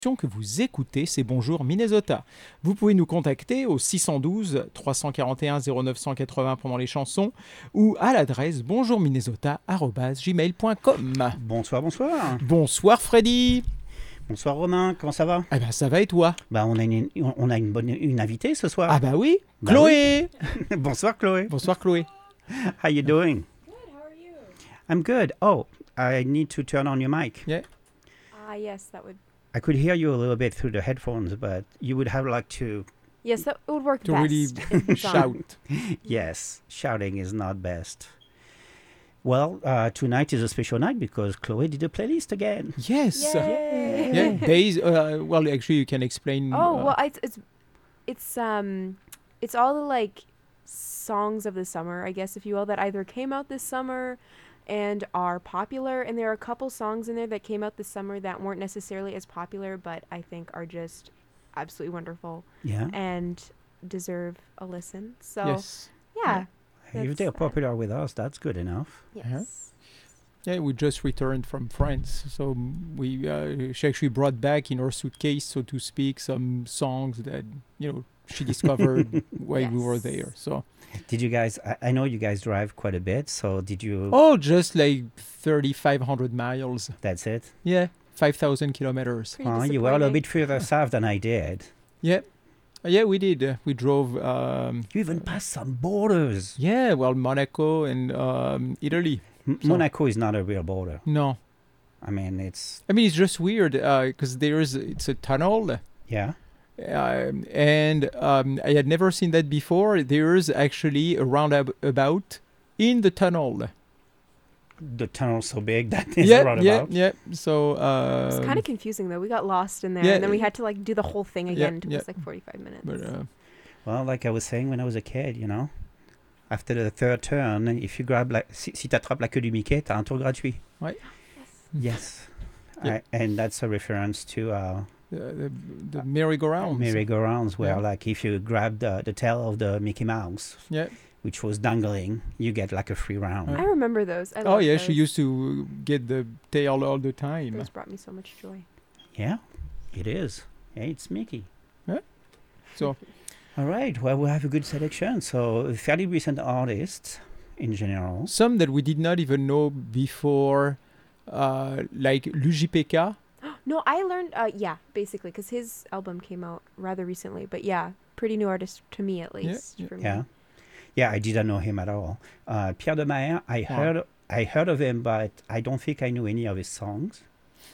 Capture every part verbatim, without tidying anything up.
que vous écoutez, c'est Bonjour Minnesota. Vous pouvez nous contacter au six un deux, trois quatre un, zéro neuf huit zéro pendant les chansons ou à l'adresse bonjourminnesota arobase gmail point com. Bonsoir, bonsoir. Bonsoir Freddy. Bonsoir Romain, comment ça va? Ah ben ça va et toi? Bah on a une, on a une bonne une invitée ce soir. Ah bah oui, Bah Chloé. oui. Bonsoir Chloé. Bonsoir Chloé. How you doing? Good, how are you? I'm good. Oh, I need to turn on your mic. Yeah. Ah, yes, that would... I could hear you a little bit through the headphones, but you would have like to... Yes, that would work To best. really if it's on. shout. Yes, shouting is not best. Well, uh, tonight is a special night because Chloe did a playlist again. Yes. Yay! Yeah, days. Uh, well, actually, you can explain. Oh, uh, well, it's, it's, it's, um, it's all the, like, songs of the summer, I guess, if you will, that either came out this summer and are popular, and there are a couple songs in there that came out this summer that weren't necessarily as popular, but I think are just absolutely wonderful Yeah. and deserve a listen. So, Yes. yeah. If that's they're that. popular with us, that's good enough. Yes. Yeah, we just returned from France, so we uh, she actually brought back in her suitcase, so to speak, some songs that you know she discovered while we were Yes. there. So Did you guys, I, I know you guys drive quite a bit, so did you, oh, just like thirty-five hundred miles. that's it? Yeah, five thousand kilometers. Pretty Oh, you were a little disappointing. bit further south than I did. Yeah, Uh, yeah, we did. Uh, we drove. Um, You even passed some borders. yeah, well, Monaco and um, Italy. M- So- Monaco is not a real border. No, I mean, it's, I mean it's just weird because there's it's a tunnel. yeah. Um, and um, I had never seen that before. There's actually a roundabout in the tunnel. The tunnel's so big that it's yeah, roundabout. yeah, yeah. So uh, It's kind of confusing though. We got lost in there, yeah, and then we uh, had to like do the whole thing yeah, again. It took yeah. us like forty-five minutes. but uh, Well, like I was saying when I was a kid, you know, after the third turn, if you grab, la, si, si t'attrapes la queue du Mickey, t'as un tour gratuit. Ouais. Yes. Yeah. I, and that's a reference to uh, the, the, the merry-go-rounds. merry-go-rounds, where Yeah. like if you grab the, the tail of the Mickey Mouse, Yeah. which was dangling, you get like a free round. Yeah. I remember those. I Oh loved yeah, those. she used to get the tail all the time. Those brought me so much joy. Yeah, it is. Yeah, it's Mickey. So All right. Well, we have a good selection. So fairly recent artists in general. some that we did not even know before, uh, like Luigi P K. No, I learned. Uh, yeah, basically, because his album came out rather recently. But yeah, pretty new artist to me at Yeah, least. yeah. For me. Yeah. Yeah, I didn't know him at all. Uh, Pierre de Maher, I heard I heard of him, but I don't think I knew any of his songs.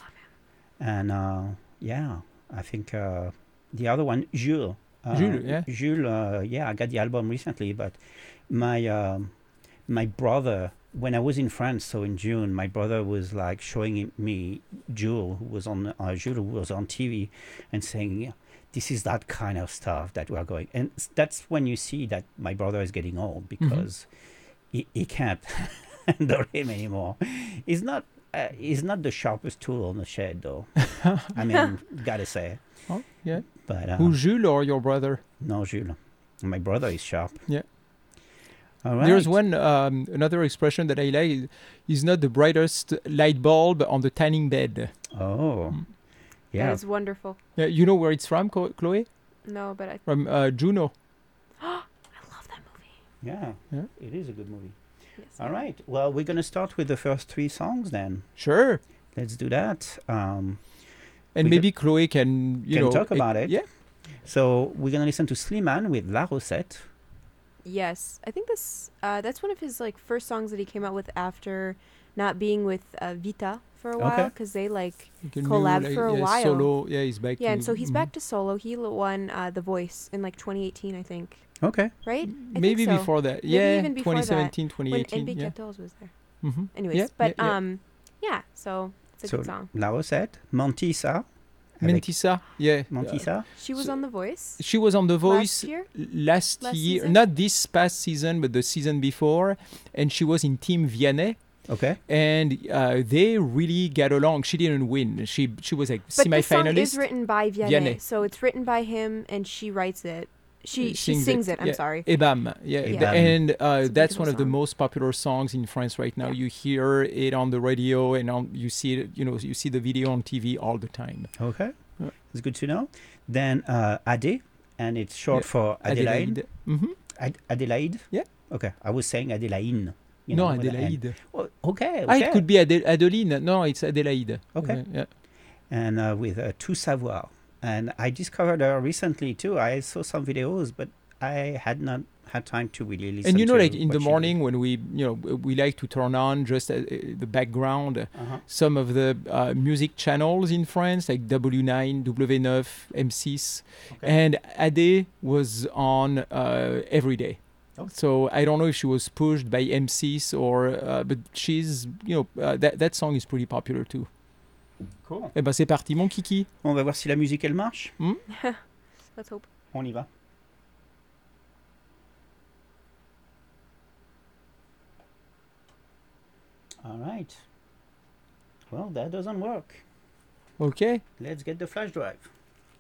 And uh, yeah, I think uh, the other one, Jules. Uh, Jules, yeah. Jules, uh, yeah, I got the album recently, but my um, my brother, when I was in France, so in June, my brother was like showing me Jules, who was on uh, Jules, who was on T V, and saying, yeah, this is that kind of stuff that we are going. And s- that's when you see that my brother is getting old because he, he can't handle him anymore. He's not uh, he's not the sharpest tool on the shed, though. I mean, gotta say. Oh yeah. But uh, Who, Jules or your brother? no, Jules. My brother is sharp. Yeah. All right. There's one um, another expression that I like. Is not the brightest light bulb on the tanning bed. Oh, Mm. yeah. That is wonderful. Yeah, you know where it's from, Chlo- Chloe? No, but I, From uh, Juno. I love that movie. Yeah. Yeah. It is a good movie. Yes. All right. Well, we're gonna start with the first three songs then. Sure. Let's do that. Um, And We maybe Chloe can you can know talk e- about it. Yeah. so we're gonna listen to Slimane with La Recette. Yes, I think this. Uh, that's one of his like first songs that he came out with after not being with uh, Vita for a while, Okay. because they like You can collab do, like, for a yeah, while. Solo. Yeah, he's back. yeah, to, and so he's mhm. back to solo. He l- won uh, The Voice in like twenty eighteen, I think. Okay. Right? I Maybe think so. before that. Maybe yeah, even before twenty that, seventeen, twenty When eighteen. N B Yeah. quatorze was there. Mm-hmm. Anyways, Yeah, but yeah, yeah. um, yeah. So it's a So good song. La Recette, Mentissa. avec Mentissa. Yeah. Mentissa. She was so- on The Voice She was on The Voice last year. l- last, Last year, season? not this past season, but the season before, and she was in Team Vianney, Okay. and uh, they really got along. She didn't win. She she was like But the song semi-finalist. is written by Vianney, Vianney. so it's written by him, and she writes it. She Uh, she sings it. I'm yeah. sorry. Ebam, yeah, Ebam. Th- and uh, It's a that's beautiful one of the song. most popular songs in France right now. Yeah. You hear it on the radio, and on you see it. You know, you see the video on T V all the time. Okay. Yeah. It's good to know. Then uh, Ade, and it's short Yeah. for Adelaide. Adelaide. Mhm. Ad- Adelaide? Yeah. Okay, I was saying Adelaine. You No, know, with an N. Adelaide. Oh, okay, Ah, okay. it could be Ade- Adeline. No, it's Adelaide. Okay. Uh, yeah. And uh, with uh, Tout Savoir. And I discovered her recently too. I saw some videos, but I had not had time to really listen. And you know, to like in what the she morning when we, you know, we like to turn on just uh, uh, the background, did. Uh-huh. some of the uh, music channels in France, like W nine, W nine, M six, Okay. and Ade was on uh, every day. Okay. So I don't know if she was pushed by M six or, uh, but she's, you know, uh, that that song is pretty popular too. Cool. Eh ben c'est parti, mon kiki. On va voir si la musique elle marche. Let's hope. On y va. All right. Well, that doesn't work. Okay. Let's get the flash drive.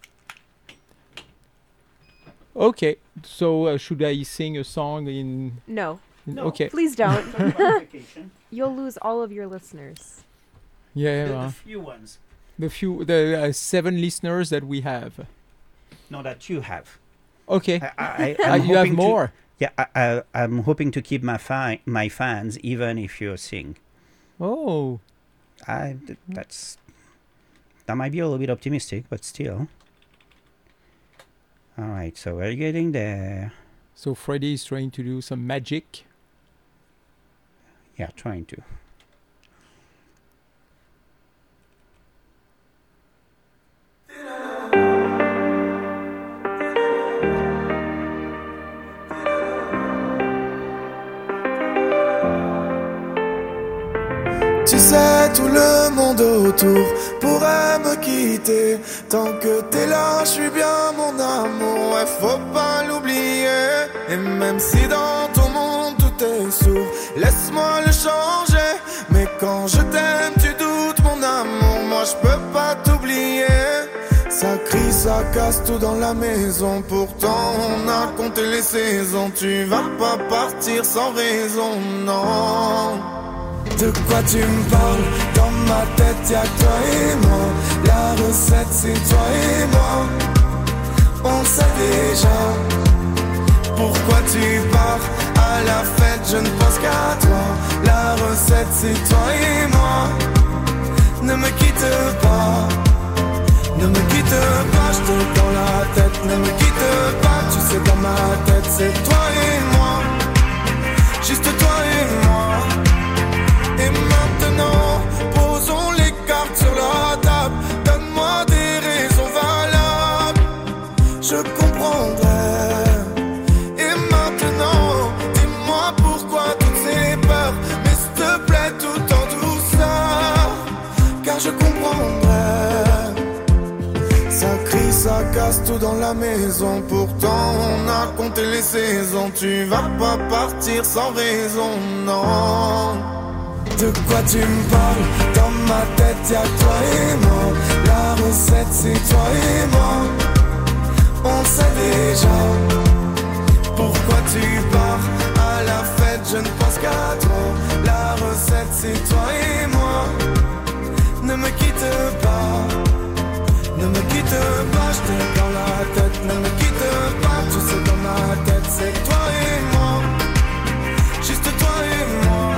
Okay. So uh, should I sing a song in? No, in- No. Okay. please don't. Vacation. You'll lose all of your listeners. Yeah. The, the uh, few ones. the few, the uh, seven listeners that we have. No, that you have. Okay. I, I, Uh, I'm you have hoping to- more. Yeah, I, I, I'm hoping to keep my fi- my fans even if you sing. Oh. I th- that's that might be a little bit optimistic, but still. All right, so we're getting there. So Freddy is trying to do some magic. Yeah, trying to. Tu sais, tout le monde autour pourrait me quitter. Tant que t'es là, je suis bien mon amour, ouais, faut pas l'oublier. Et même si dans ton monde tout est sourd, laisse-moi le changer. Mais quand je t'aime, tu doutes mon amour, moi je peux pas t'oublier. Ça crie, ça casse tout dans la maison. Pourtant on a compté les saisons. Tu vas pas partir sans raison, non. De quoi tu me parles? Dans ma tête y'a que toi et moi. La recette c'est toi et moi. On sait déjà pourquoi tu pars. À la fête je ne pense qu'à toi. La recette c'est toi et moi. Ne me quitte pas. Ne me quitte pas, je te dans la tête. Ne me quitte pas, tu sais dans ma tête c'est toi et moi. Juste toi et moi. Et maintenant, posons les cartes sur la table. Donne-moi des raisons valables, je comprendrai. Et maintenant, dis-moi pourquoi toutes ces peurs. Mais s'il te plaît, tout en douceur, car je comprendrai. Ça crie, ça casse tout dans la maison. Pourtant on a compté les saisons. Tu vas pas partir sans raison, non. De quoi tu me parles? Dans ma tête y'a que toi et moi. La recette c'est toi et moi. On sait déjà pourquoi tu pars. À la fête je ne pense qu'à toi. La recette c'est toi et moi. Ne me quitte pas. Ne me quitte pas, je t'ai dans la tête. Ne me quitte pas, tu sais dans ma tête c'est toi et moi. Juste toi et moi.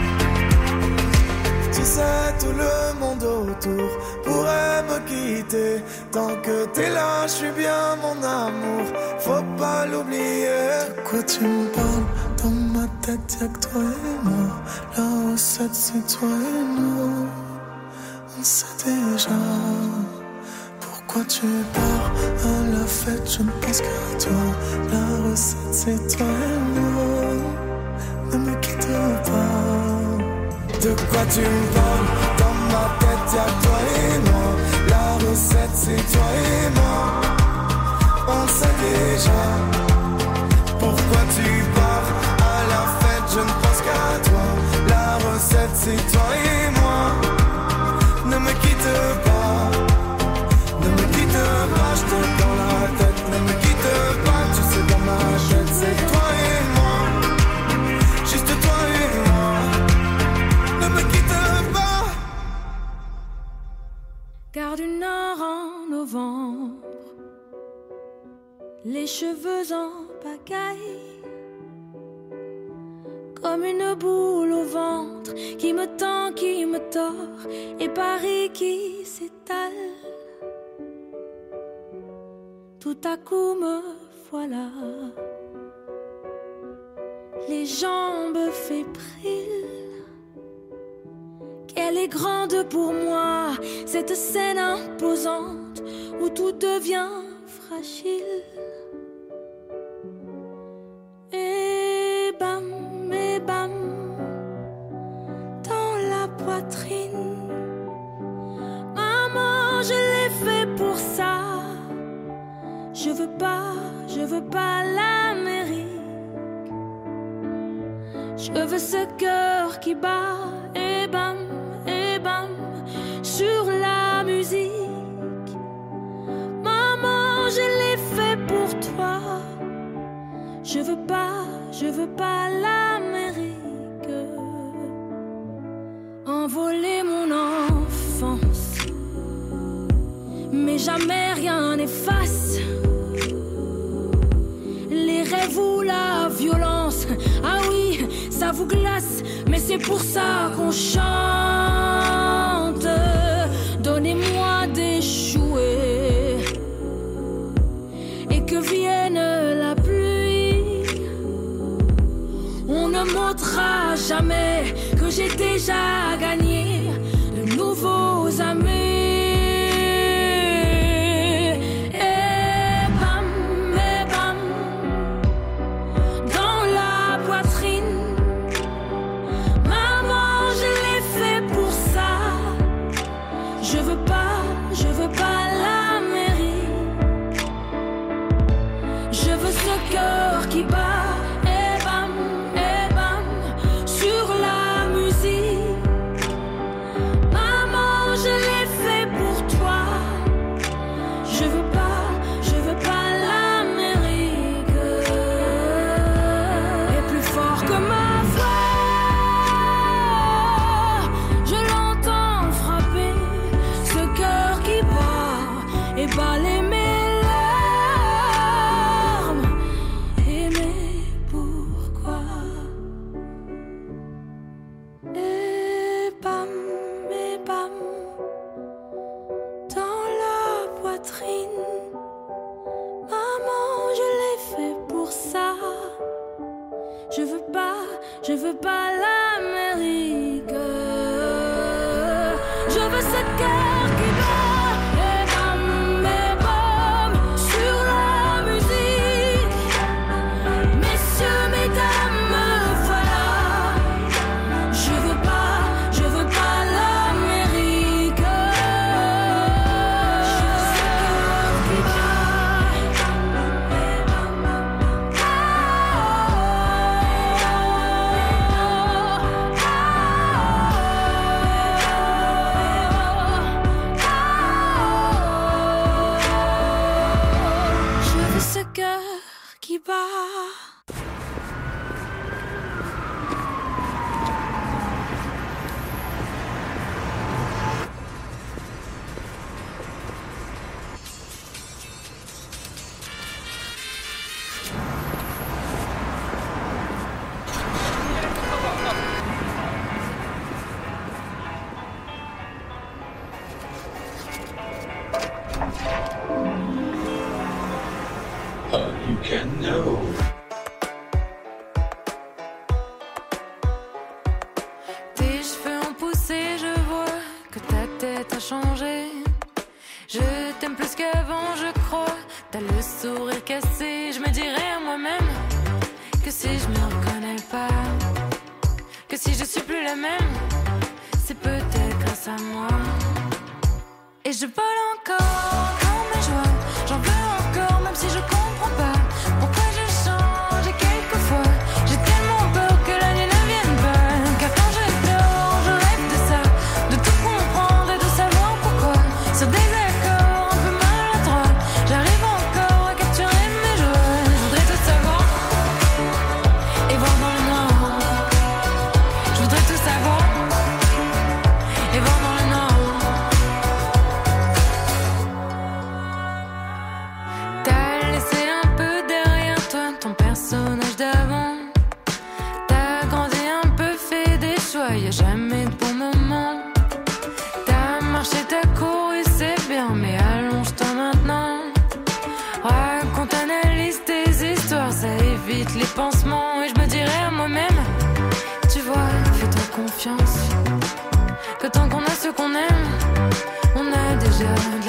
Tu sais, tout le monde autour pourrait me quitter. Tant que t'es là, je suis bien mon amour, faut pas l'oublier. De quoi tu me parles? Dans ma tête y'a que toi et moi. La recette c'est toi et nous. On sait déjà pourquoi tu pars. À la fête je ne pense qu'à toi. La recette c'est toi et moi. Ne me quitte pas. De quoi tu me parles? Dans ma tête y'a que toi et moi. La recette c'est toi et moi. On sait déjà pourquoi tu pars. À la fête je ne pense qu'à toi. La recette c'est toi et moi. Ne me quitte pas. Ne me quitte pas, je te dans la tête. Ne me quitte pas, tu sais dans ma tête c'est toi et moi. Juste toi et moi. Ne me quitte pas. Car du nord en novembre novembre, les cheveux en pagaille, comme une boule au ventre qui me tend, qui me tord, et Paris qui s'étale. Tout à coup me voilà, les jambes fébriles. Qu'elle est grande pour moi, cette scène imposante où tout devient fragile. Et bam, et bam, dans la poitrine. Maman, je l'ai fait pour ça. Je veux pas, je veux pas l'Amérique. Je veux ce cœur qui bat, et bam, et bam, sur la musique. Maman, je l'ai fait pour toi. Je veux pas, je veux pas l'Amérique. Envoler mon enfance, mais jamais rien n'efface les rêves ou la violence. Ah oui, ça vous glace, mais c'est pour ça qu'on chante. Donnez-moi des jouets et que vienne la pluie. On ne montrera jamais que j'ai déjà gagné de nouveaux amis. Cœur qui bat, et bam, et bam, sur la musique. Maman, je l'ai fait pour toi. Je veux pas, je veux pas l'Amérique. Et plus fort que ma voix, je l'entends frapper ce cœur qui bat et bat les mains. Je veux pas l'Amérique. Je veux ce cœur qui bat, et bam, et bam, sur la musique. Messieurs, mesdames, me voilà. Je veux pas, je veux pas l'Amérique. Je veux ce cœur qui bat, et bam, et bam, ce cœur qui bat. You can know. Tes cheveux ont poussé, je vois que ta tête a changé. Je t'aime plus qu'avant, je crois. T'as le sourire cassé. Je me dirais à moi-même que si je me reconnais pas, que si je suis plus la même, c'est peut-être grâce à moi. Et je vole encore quand ma joie, j'en veux encore même si je comprends pas pourquoi je change. Et quelquefois j'ai tellement peur que la nuit ne vienne pas, car quand je dors je rêve de ça, de tout comprendre et de savoir pourquoi. Sur des accords un peu maladroits, j'arrive encore à capturer mes joies. Je voudrais tout savoir et voir dans le noir. Je voudrais tout savoir et voir dans le noir.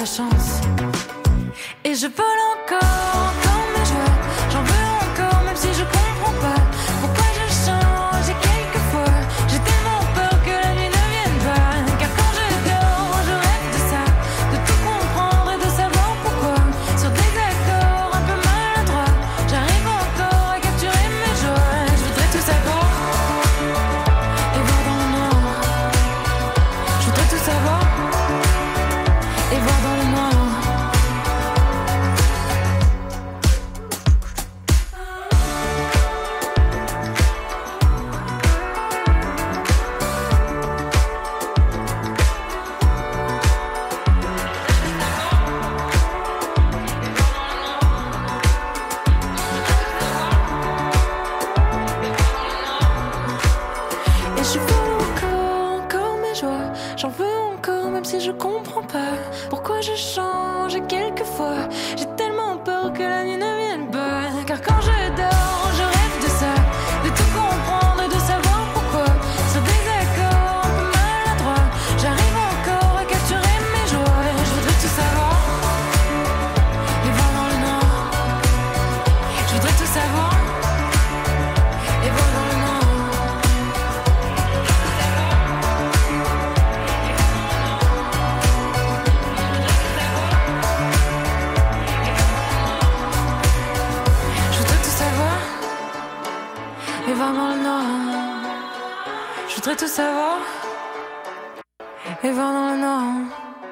la chance. Et je vole encore, encore mes joies. J'en veux encore, même si je comprends pas pourquoi je change. Et quelquefois, j'ai tellement peur que la nuit ne vienne pas. Car quand je dors, je rêve de ça, de tout comprendre et de savoir pourquoi. Sur des accords un peu maladroits, j'arrive encore à capturer mes joies. Je voudrais tout savoir et voir dans le noir. Je voudrais tout savoir et voir dans le noir. Et je veux encore, encore mes joies. J'en veux encore, même si je comprends pas pourquoi je change. Et quelquefois, j'ai tellement peur que la nuit ne vienne pas. Car quand je dors, je rêve de ça, de tout comprendre et de savoir pourquoi. Sur des accords un peu maladroits, j'arrive encore à capturer mes joies. Je voudrais tout savoir et voir dans le noir. Je voudrais tout savoir et voir dans le noir. Je voudrais tout savoir et voir dans le noir. Je voudrais tout savoir et voir dans le noir.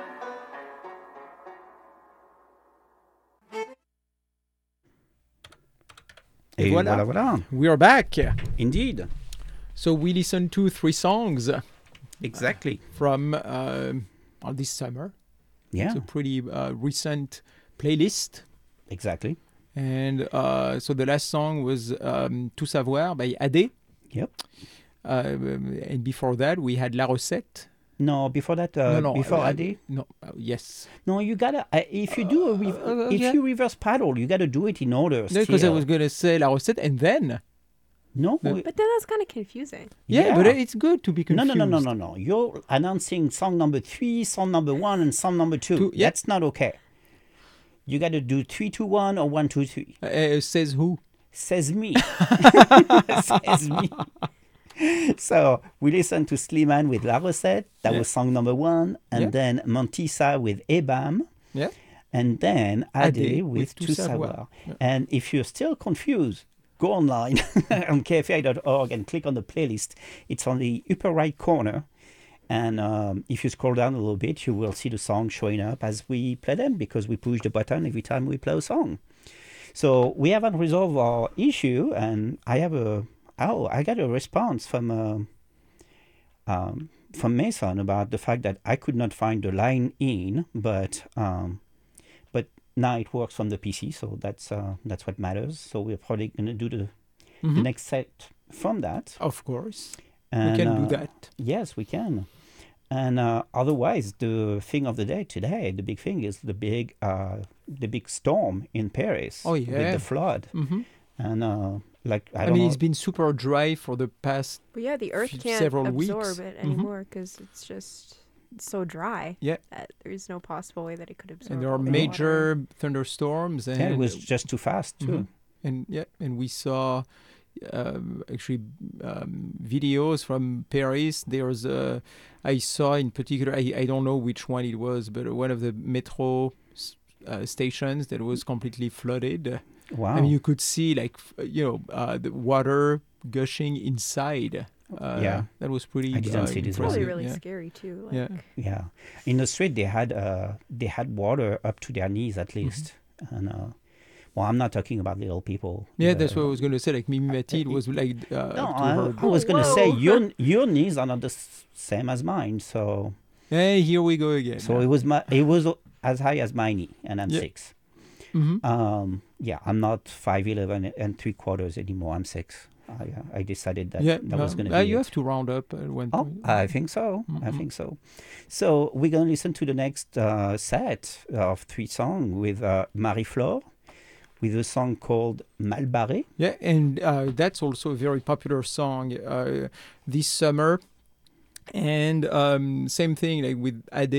Et Voilà. voilà, voilà. We're back. Indeed. So we listened to three songs Exactly. from uh, uh, this summer. Yeah, It's a pretty uh, recent playlist. exactly. And uh, so the last song was um, Tout Savoir by Ade. Yep. Uh, and before that, we had La Recette. No, before that, uh, no, no. before uh, Ade, No, uh, yes. no, you gotta. Uh, if you do a, rev- Uh, uh, if yeah. you reverse paddle, you gotta do it in order. No, because I still. was going to say La Recette and then. no, No. we- But then that's kind of confusing. Yeah, Yeah. but it's good to be no, confused. no, no, no, no, no. You're announcing song number three, song number one, and song number two. Two, yeah. That's not okay. You gotta do three, two, one, or one, two, three. Uh, says who? Says me. Says me. So we listened to Slimane with La Recette. That Yeah. was song number one. And Yeah. then Montisa with Ebam. Yeah. And then Ade, Ade with with Tout Tout Savoir. Savoir. Yeah. And if you're still confused, go online on K F A dot org and click on the playlist. It's on the upper right corner. And um, if you scroll down a little bit, you will see the songs showing up as we play them because we push the button every time we play a song. So we haven't resolved our issue, and I have a oh I got a response from uh, um, from Mason about the fact that I could not find the line in, but um, but now it works from the P C, so that's uh, that's what matters. So we're probably gonna do the, the Mhm. next set from that. Of course. And, we can uh, do that. Yes, we can. And uh, otherwise, the thing of the day today, the big thing is the big, uh, the big storm in Paris. Oh, With yeah. the flood, hmm and uh, like I, I, don't mean, know. it's been super dry for the past. But yeah, the earth F- can't several absorb weeks. it Mhm. anymore because it's just so dry. Yeah. That there's no possible way that it could absorb. And there are all the water. major thunderstorms. And yeah, it was just too fast too. Mhm. And yeah, and we saw um, actually um, videos from Paris. There's a, I saw in particular, I, I don't know which one it was, but one of the metro s- uh, stations that was completely flooded. Wow. I mean, you could see like f- you know uh, the water gushing inside. Uh, Yeah. that was pretty. I didn't uh, see this Probably one. impressive, really yeah. scary too. Like, Yeah. Yeah, in the street they had uh they had water up to their knees at Mm-hmm. least, and uh, well, I'm not talking about little people. Yeah, Uh, that's what I was going to say. Like Mimi Mathilde was like uh, No, up to I, her. I was gonna Whoa. say your your knees are not the s- same as mine, so Hey, here we go again. so it was my it was as high as my knee, and I'm Yeah. six. Mhm. Um, yeah, I'm not five eleven and three quarters anymore. I'm six. I uh, I decided that yeah, that was no, going to uh, be you it. have to round up at one Oh, point. I think so. I Mhm. think so. So we're going to listen to the next uh, set of three songs with uh, Marie-Flore, with a song called Mal Barré. Yeah, and uh, that's also a very popular song uh, this summer. And um, same thing like with Ade.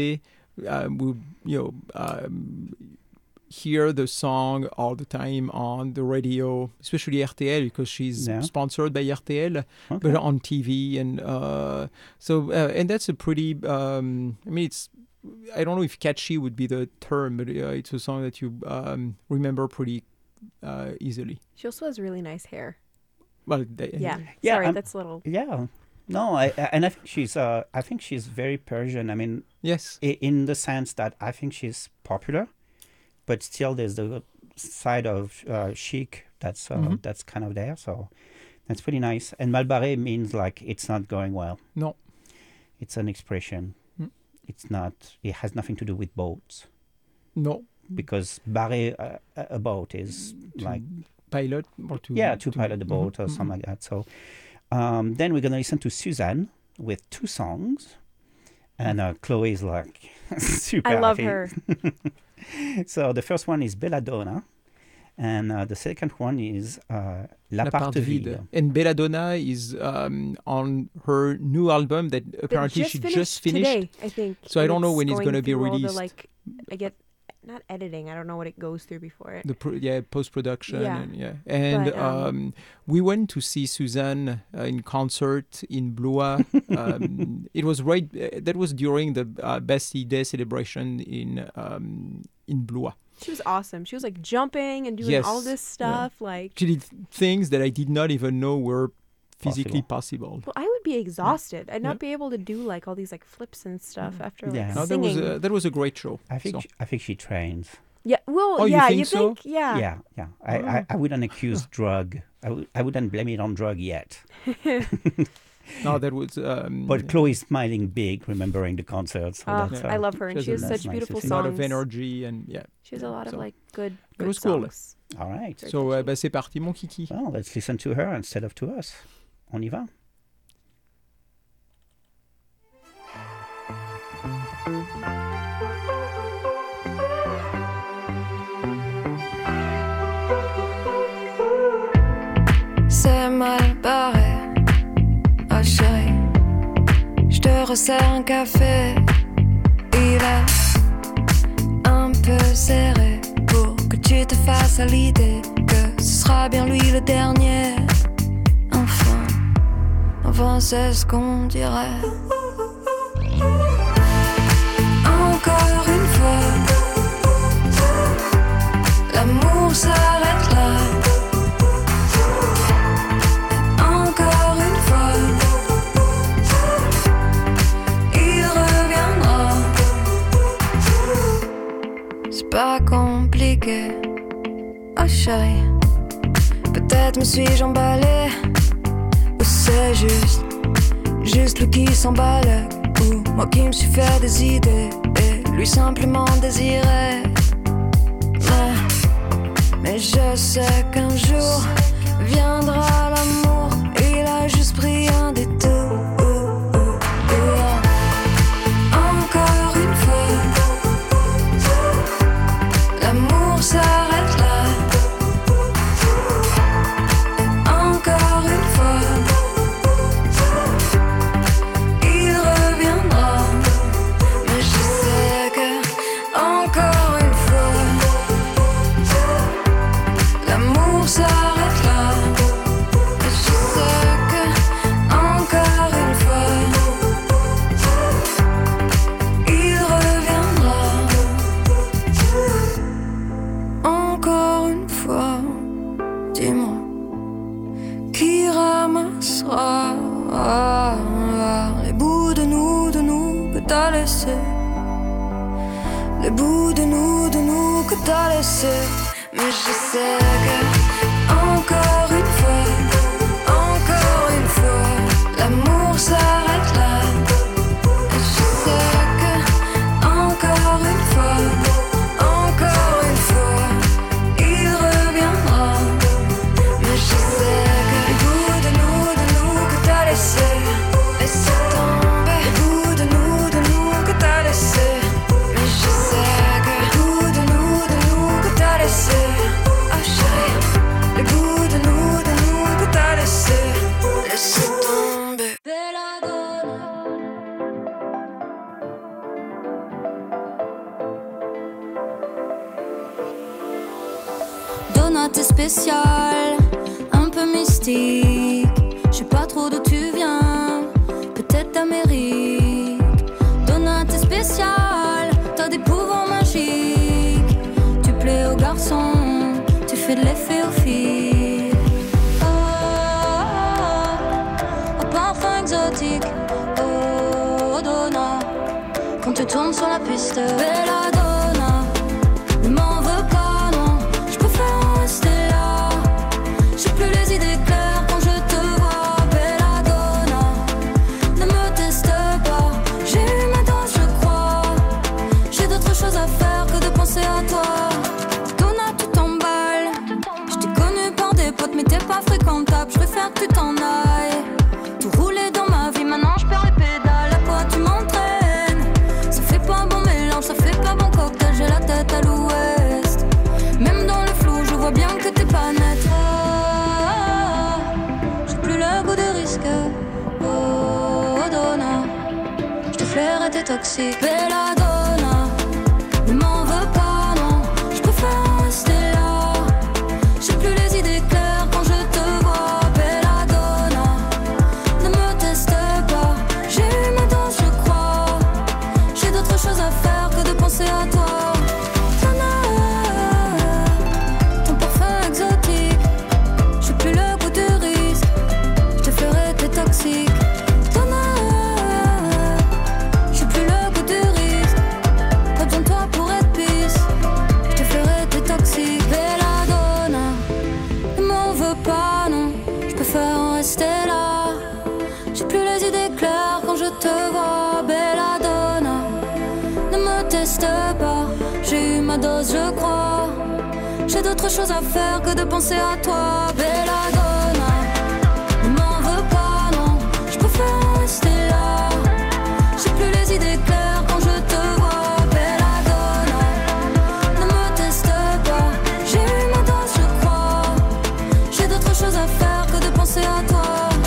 uh, will, you know, um, hear the song all the time on the radio, especially R T L, because she's Yeah. sponsored by R T L, Okay. but on T V, and uh, so uh, and that's a pretty. Um, I mean, it's. I don't know if catchy would be the term, but uh, it's a song that you um, remember pretty uh, easily. She also has really nice hair. Well, they, Yeah. Yeah, Sorry, I'm- that's a little. Yeah. No, I, I and I think she's uh I think she's very Persian. I mean, Yes. i- in the sense that I think she's popular, but still there's the side of uh, chic that's uh, Mhm. that's kind of there. So that's pretty nice. And Malbarré means like it's not going well. No. It's an expression. Mm. It's not. It has nothing to do with boats No. because barrer uh, a boat is To like pilot or to yeah to pilot the boat Mhm, or something mhm. like that. So um, then we're gonna listen to Suzanne with two songs, and uh, Chloe's like super. I love happy. her. So the first one is Belladonna, and uh, the second one is uh, La, La Parte Parte Vide. Vide. And Belladonna is um, on her new album that That apparently just she finished just finished. today, I think. So I and don't know when it's going gonna be through all the, released. like, I get not editing. I don't know what it goes through before it. The pro- yeah post production Yeah. and yeah and But, um, um, we went to see Suzanne uh, in concert in Blois. um, it was right uh, that was during the uh, Bastille Day celebration in um, in Blois. She was awesome. She was like jumping and doing Yes, all this yeah. stuff. Like, She did things that I did not even know were physically possible. well, I would be exhausted. I'd not Yeah. be able to do like all these like flips and stuff after like Yeah. No, that was singing. a, that was a great show. I think So. she, I think she trains. yeah. Well, Oh, you yeah. think you so? think? Yeah. Yeah, yeah. I, I, I wouldn't accuse drug. I w- I wouldn't blame it on drug yet. No, that was. Um, But Chloe's smiling big, remembering the concert. So Uh, that's, I uh, love her, and She she has has a- such that's nice to beautiful see. a lot songs. of energy and yeah. She has a lot of So, like good, it good was cool. songs. all right. Very So, euh, catchy. bah, c'est parti, mon kiki. Well, let's listen to her instead of to us. On y va. C'est mal barré, oh chérie. Je te resserre un café. Il est un peu serré pour que tu te fasses à l'idée que ce sera bien lui le dernier. Enfin, enfin c'est ce qu'on dirait. Encore une fois, l'amour s'arrête là. Encore une fois, il reviendra. C'est pas compliqué, oh chérie. Peut-être me suis-je emballée, ou c'est juste, juste lui qui s'emballe, ou moi qui me suis fait des idées, et lui simplement désiré. Mais, mais je sais qu'un jour viendra l'amour, il a juste pris un détour. Encore une fois, l'amour s'arrête là. Encore une fois, il reviendra. Mais je sais que, encore une fois, l'amour s'arrête là. Et je sais que, encore une fois, il reviendra. Encore une fois, dis-moi, qui ramassera les bouts de nous, de nous que t'as laissé, les bouts de nous, de nous que t'as laissé. Mais je sais que, encore une fois, encore une fois, l'amour s'arrête là. Et je sais que, encore une fois, encore une fois, il reviendra. Mais je sais que les bouts de nous, de nous que t'as laissé, laissé tomber. Les bouts de nous, de nous que t'as laissé. Mais je sais que les bouts de nous, de nous que t'as laissé, oh chérie. Donna, t'es spécial, un peu mystique. Je sais pas trop d'où tu viens, peut-être d'Amérique. Donna, t'es spécial, t'as des pouvoirs magiques. Tu plais aux garçons, tu fais de l'effet aux filles. Oh, oh, oh, oh, parfum exotique. Oh, Donna, quand tu tournes sur la piste. Belladonna, ne m'en veux pas, non, je préfère rester là. J'ai plus les idées claires quand je te vois. Belladonna, ne me teste pas, j'ai eu ma dose, je crois. J'ai d'autres choses à faire que de penser à toi. Donna, tu t'emballes, je t'ai connu par des potes mais t'es pas fréquentable. Je préfère que tu t'en ailles. Tout roulé dans ma vie, maintenant je perds les pédales. À quoi tu m'entraînes? Ça fait pas bon mélange, ça fait pas bon cocktail. J'ai la tête à l'ouest, même dans le flou je vois bien que t'es pas nette. Oh, j'ai plus le goût des risques. Oh, Donna, je te flaire et t'es toxique. Belladonna, ne m'en veux pas, non, je préfère rester là. J'ai plus les idées claires quand je te vois. Belladonna, ne me teste pas, j'ai eu ma dose, je crois. J'ai d'autres choses à faire que de penser à toi. Donna, ton parfum exotique. J'ai plus le goût du risque, je te ferai t'es toxique. Donna, j'ai plus le goût du risque. Pas besoin de toi pour être pisse, je te ferai t'es toxique. Belladonna, ne m'en veux pas, non, je préfère en rester là. J'ai plus les idées claires quand je te vois. Belladonna, ne me teste pas, j'ai eu ma dose, je crois. J'ai d'autres choses à faire que de penser à toi. Belladonna, ne m'en veux pas, non, je préfère rester là. J'ai plus les idées claires quand je te vois. Belladonna, ne me teste pas, j'ai eu ma dose, je crois. J'ai d'autres choses à faire que de penser à toi.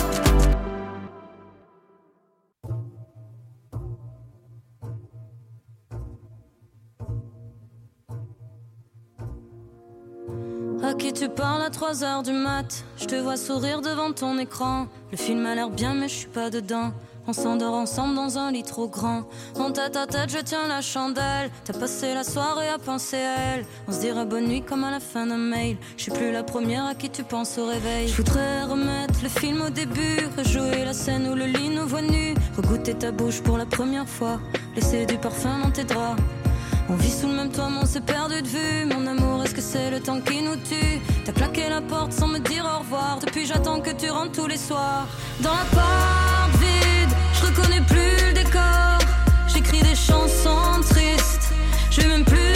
À qui tu parles à trois heures du mat? Je te vois sourire devant ton écran. Le film a l'air bien mais je suis pas dedans. On s'endort ensemble dans un lit trop grand. En tête à tête je tiens la chandelle. T'as passé la soirée à penser à elle. On se dira bonne nuit comme à la fin d'un mail. Je suis plus la première à qui tu penses au réveil. Je voudrais remettre le film au début, rejouer la scène où le lit nous voit nus, regoûter ta bouche pour la première fois, laisser du parfum dans tes draps. On vit sous le même toit mais on s'est perdu de vue. Mon amour, est-ce que c'est le temps qui nous tue? T'as claqué la porte sans me dire au revoir. Depuis j'attends que tu rentres tous les soirs. Dans l'appart vide, je reconnais plus le décor. J'écris des chansons tristes, je vais même plus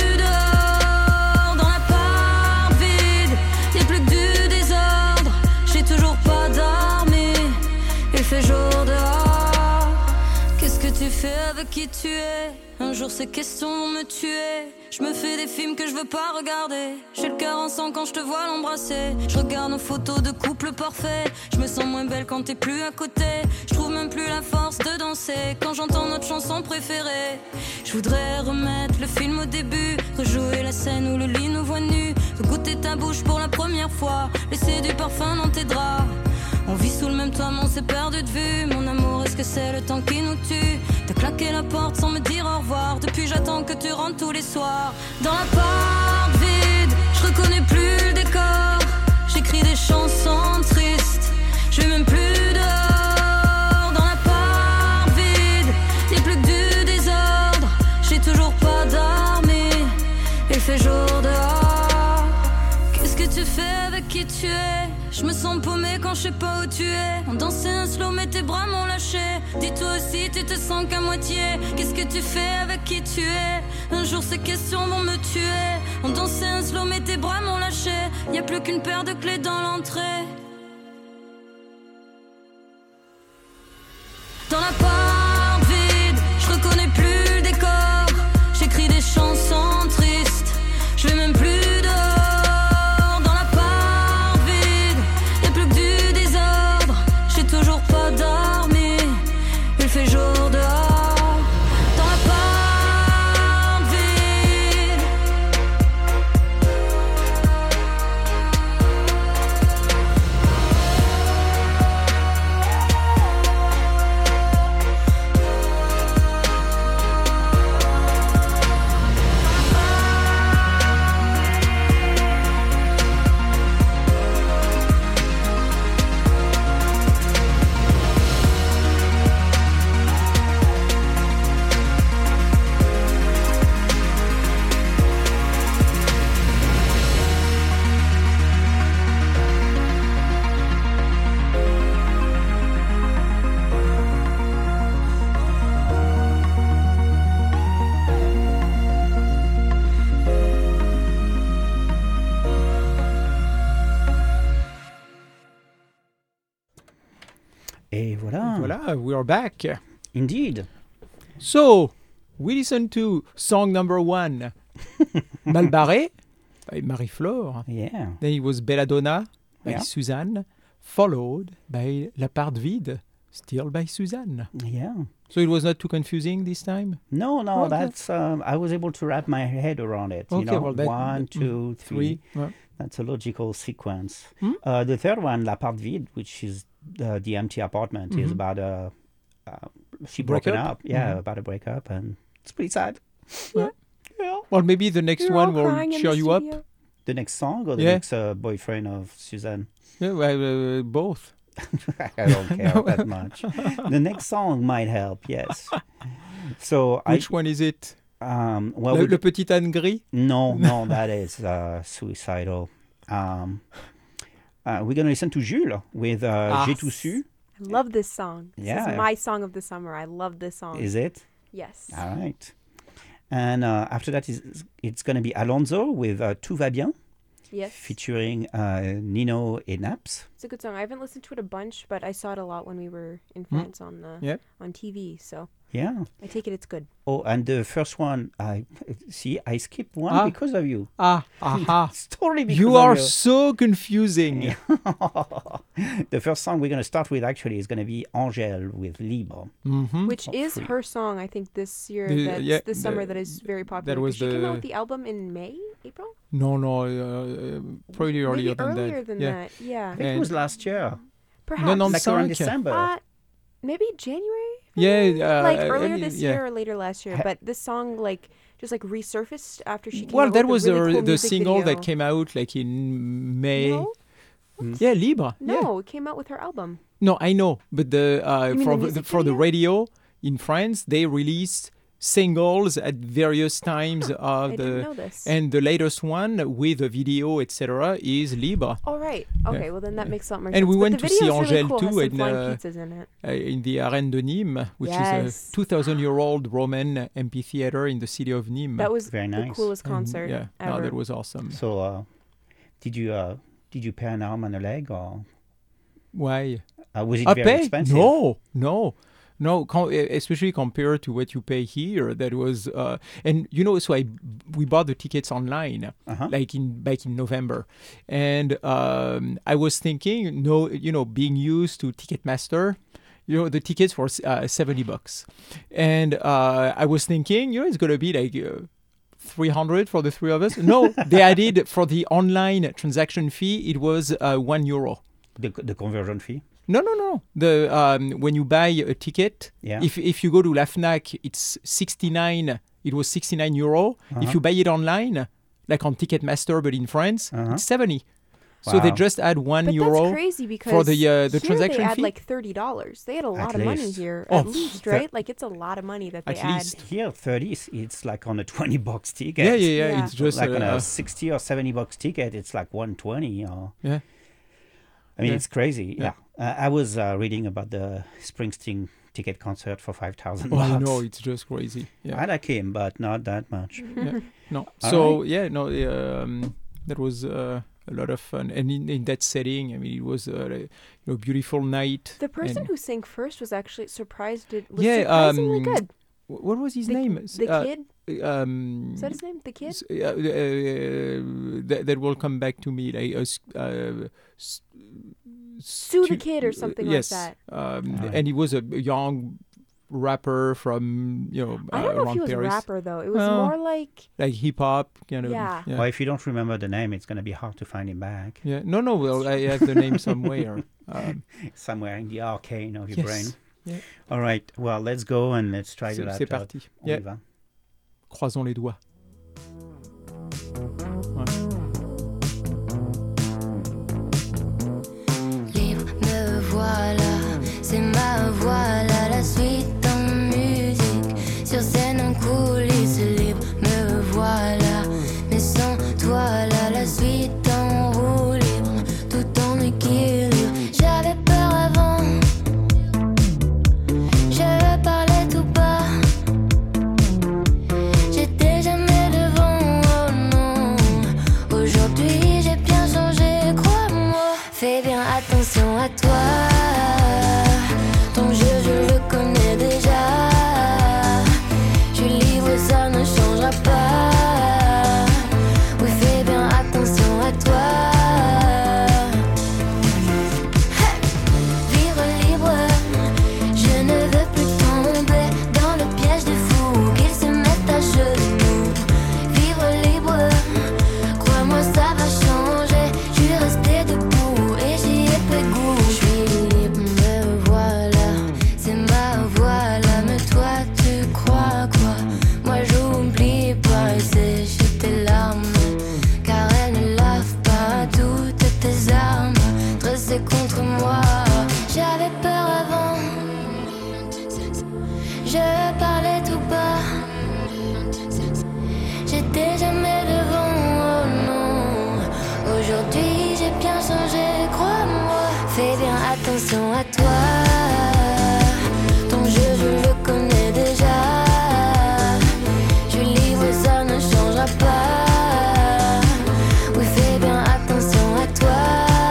dehors. Dans l'appart vide, y'a plus que du désordre. J'ai toujours pas d'armée, il fait jour dehors. Qu'est-ce que tu fais avec qui tu es? Un jour ces questions vont me tuer. Je me fais des films que je veux pas regarder. J'ai le cœur en sang quand je te vois l'embrasser. Je regarde nos photos de couple parfait. Je me sens moins belle quand t'es plus à côté. Je trouve même plus la force de danser quand j'entends notre chanson préférée. Je voudrais remettre le film au début, rejouer la scène où le lit nous voit nus, regoûter ta bouche pour la première fois, laisser du parfum dans tes draps. On vit sous le même toit mais on s'est perdu de vue. Mon amour, est-ce que c'est le temps qui nous tue? T'as claqué la porte sans me dire au revoir. Depuis j'attends que tu rentres tous les soirs. Dans l'appart vide, je reconnais plus le décor. J'écris des chansons tristes, je vais même plus dehors. Dans l'appart vide, y'a plus que du désordre. J'ai toujours pas d'armée, il fait jour dehors. Qu'est-ce que tu fais avec qui tu es? Je me sens paumée quand je sais pas où tu es. On dansait un slow mais tes bras m'ont lâché. Dis-toi aussi tu te sens qu'à moitié. Qu'est-ce que tu fais avec qui tu es? Un jour ces questions vont me tuer. On dansait un slow mais tes bras m'ont lâché. Y'a plus qu'une paire de clés dans l'entrée. Dans l'appart vide, je reconnais plus le décor. J'écris des chansons tristes, je vais même plus dehors. Dans l'appart vide, y'a plus que du désordre. J'ai toujours pas d'armée, il fait jour dehors. Dans l'appart vide, Et voilà. Voilà, we're back. Indeed. So, we listen to song number one, Malbarré, by Marie-Flore. Yeah. Then it was Belladonna by Yeah. Suzanne, followed by La Part Vide, still by Suzanne. Yeah. So it was not too confusing this time? No, no, Okay. that's, um, I was able to wrap my head around it. Okay, you know, well, that- one, mm, two, three. Ouais. That's a logical sequence. Hmm? Uh, the third one, La Part Vide, which is uh, the empty apartment, is Mhm. about a, uh, she Breakup? broken up. Yeah, Mhm. about a breakup, and it's pretty sad. Yeah. Yeah. Well, maybe the next You're one all will crying in cheer the you up. studio. The next song or the Yeah. next uh, boyfriend of Suzanne? Yeah, well, uh, both. I don't care that much. The next song might help, yes. So Which one is it? I, um, well, Le, we- le petit âne gris? no, no, that is uh, suicidal. Um, uh, we're gonna listen to Jules with uh, Ah. J'ai tout su. I love this song. This Yeah. is my song of the summer. I love this song. Is it? Yes. All right. And uh, after that, is it's gonna be Alonso with uh, Tout va bien, Yes. featuring uh, Nino et Naps. It's a good song. I haven't listened to it a bunch, but I saw it a lot when we were in Hmm. France on the Yep. on T V. So Yeah. I take it it's good. Oh, and the first one, I see, I skipped one Ah. because of you. Ah, aha. It's totally because You of are you. so confusing. The first song we're going to start with actually is going to be Angèle with Libre. Mhm. Which Oh, is free. her song, I think, this year. The- that's yeah, this summer the- that is very popular. 'cause was she came the- out with the album in May, April? No, no, uh, probably earlier Maybe than earlier that. than yeah. that. Yeah. I think it And- was last year. Perhaps. No, no, Like around Cinq. December. Uh, maybe January? Yeah, maybe? uh, like uh, earlier uh, this yeah. year or later last year. Ha- But this song, like, just like resurfaced after she came Well, out that with was a really uh, cool the music single video. that came out like in May. No, Yeah, Libre. Yeah. no, it came out with her album. No, I know, but the uh, You mean for the the, music for the video? radio in France, they released singles at various times I of didn't the know this. and the latest one with a video, et cetera, is Libre All right. Okay. Well, then that makes a lot more And sense. we But went the to see video's really Angèle cool. too Has some in, flying uh, pizzas in it. uh, in the Arène de Nîmes, which is Yes. a two thousand year old Roman amphitheater in the city of Nîmes. That was Very the nice. coolest And, concert yeah, no, ever. that was awesome. So, uh, did you uh, did you pay an arm and a leg, or Why? uh, was it I very pay? expensive? No, no, no. Com- especially compared to what you pay here, that was, uh, and you know, so I we bought the tickets online, Uh-huh. like in back in November, and um, I was thinking, no, you know, being used to Ticketmaster. You know, the tickets were uh, seventy bucks. And uh, I was thinking, you know, it's going to be like uh, three hundred for the three of us. No, they added for the online transaction fee, it was uh, one euro. The the conversion fee. No, no, no. The um, when you buy a ticket, Yeah. if if you go to La Fnac, it's sixty-nine. It was sixty-nine euro. Uh-huh. If you buy it online, like on Ticketmaster, but in France, Uh-huh. it's seventy. So they Wow. just add one But euro. that's crazy because for the, uh, the here transaction they add fee? like thirty dollars. They had a lot At of money least. here, Oh, at least, that- right? Like it's a lot of money that they At add. least. Here, thirty, is- it's like on a twenty bucks ticket. Yeah, yeah, yeah. Yeah. It's just like on uh, a sixty or seventy bucks ticket, it's like one twenty. Or yeah. I mean, Yeah. it's crazy. Yeah. Yeah, uh, I was uh, reading about the Springsteen ticket concert for five thousand Oh, bucks. I know, it's just crazy. Yeah. I like him, but not that much. yeah. No. All So yeah, no. Um, that was uh, a lot of fun, and in, in that setting, I mean, it was uh, you know, beautiful night. The person and- who sang first was actually surprised. It was Yeah, surprisingly um, good. wh- What was his The, name? the Uh, kid. Um, Is that his name? The kid. s- uh, uh, that, that will come back to me. Like, uh, s- uh, s- Sue the stu- Kid or something like yes. that. Um, Alright. And he was a young rapper from you know I uh, don't know if around he was Paris, a rapper though. It was Uh, more like like hip hop kind of. Yeah. Well, if you don't remember the name, it's going to be hard to find him back Yeah. No, no. Well, I have the name somewhere. Um, somewhere in the arcane of your yes. brain. Yeah. All right. Well, let's go and let's try C'est to c'est wrap up. parti. On Yeah. y va. Croisons les doigts. Libre, me voilà, c'est ma voix là, la suite en musique. Sur scène en coulisses, libre, me voilà, mais sans toi là, la suite en roue libre, tout en équilibre. J'avais peur avant, je parlais tout bas, j'étais jamais devant, oh non. Aujourd'hui j'ai bien changé, crois-moi. Fais bien attention à toi. Aujourd'hui j'ai bien changé, crois-moi. Fais bien attention à toi. Ton jeu je le connais déjà. Je livre, ça ne changera pas. Oui, fais bien attention à toi.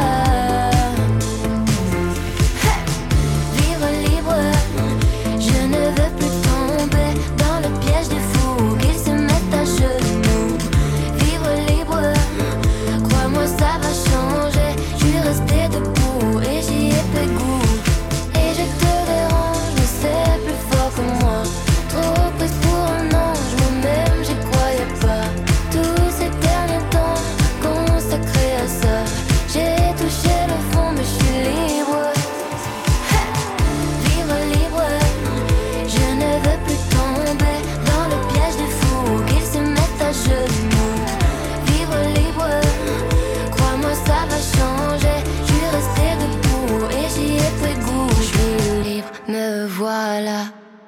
Hey! Vivre libre, je ne veux plus tomber dans le piège des fous qu'ils se mettent à genoux. Vivre libre, crois-moi ça va changer. Je suis restée debout et j'y ai pris goût. Et je te dérange, mais c'est plus fort que moi. Trop prise pour un ange, moi-même j'y croyais pas. Tous ces derniers temps consacrés à ça, j'ai touché le fond mais je suis libre. Hey! Vivre libre, je ne veux plus tomber dans le piège des fous qu'ils se mettent à genoux. Vivre libre, crois-moi ça va changer. Je suis restée debout et j'y ai pris goût. Je suis libre, me voilà.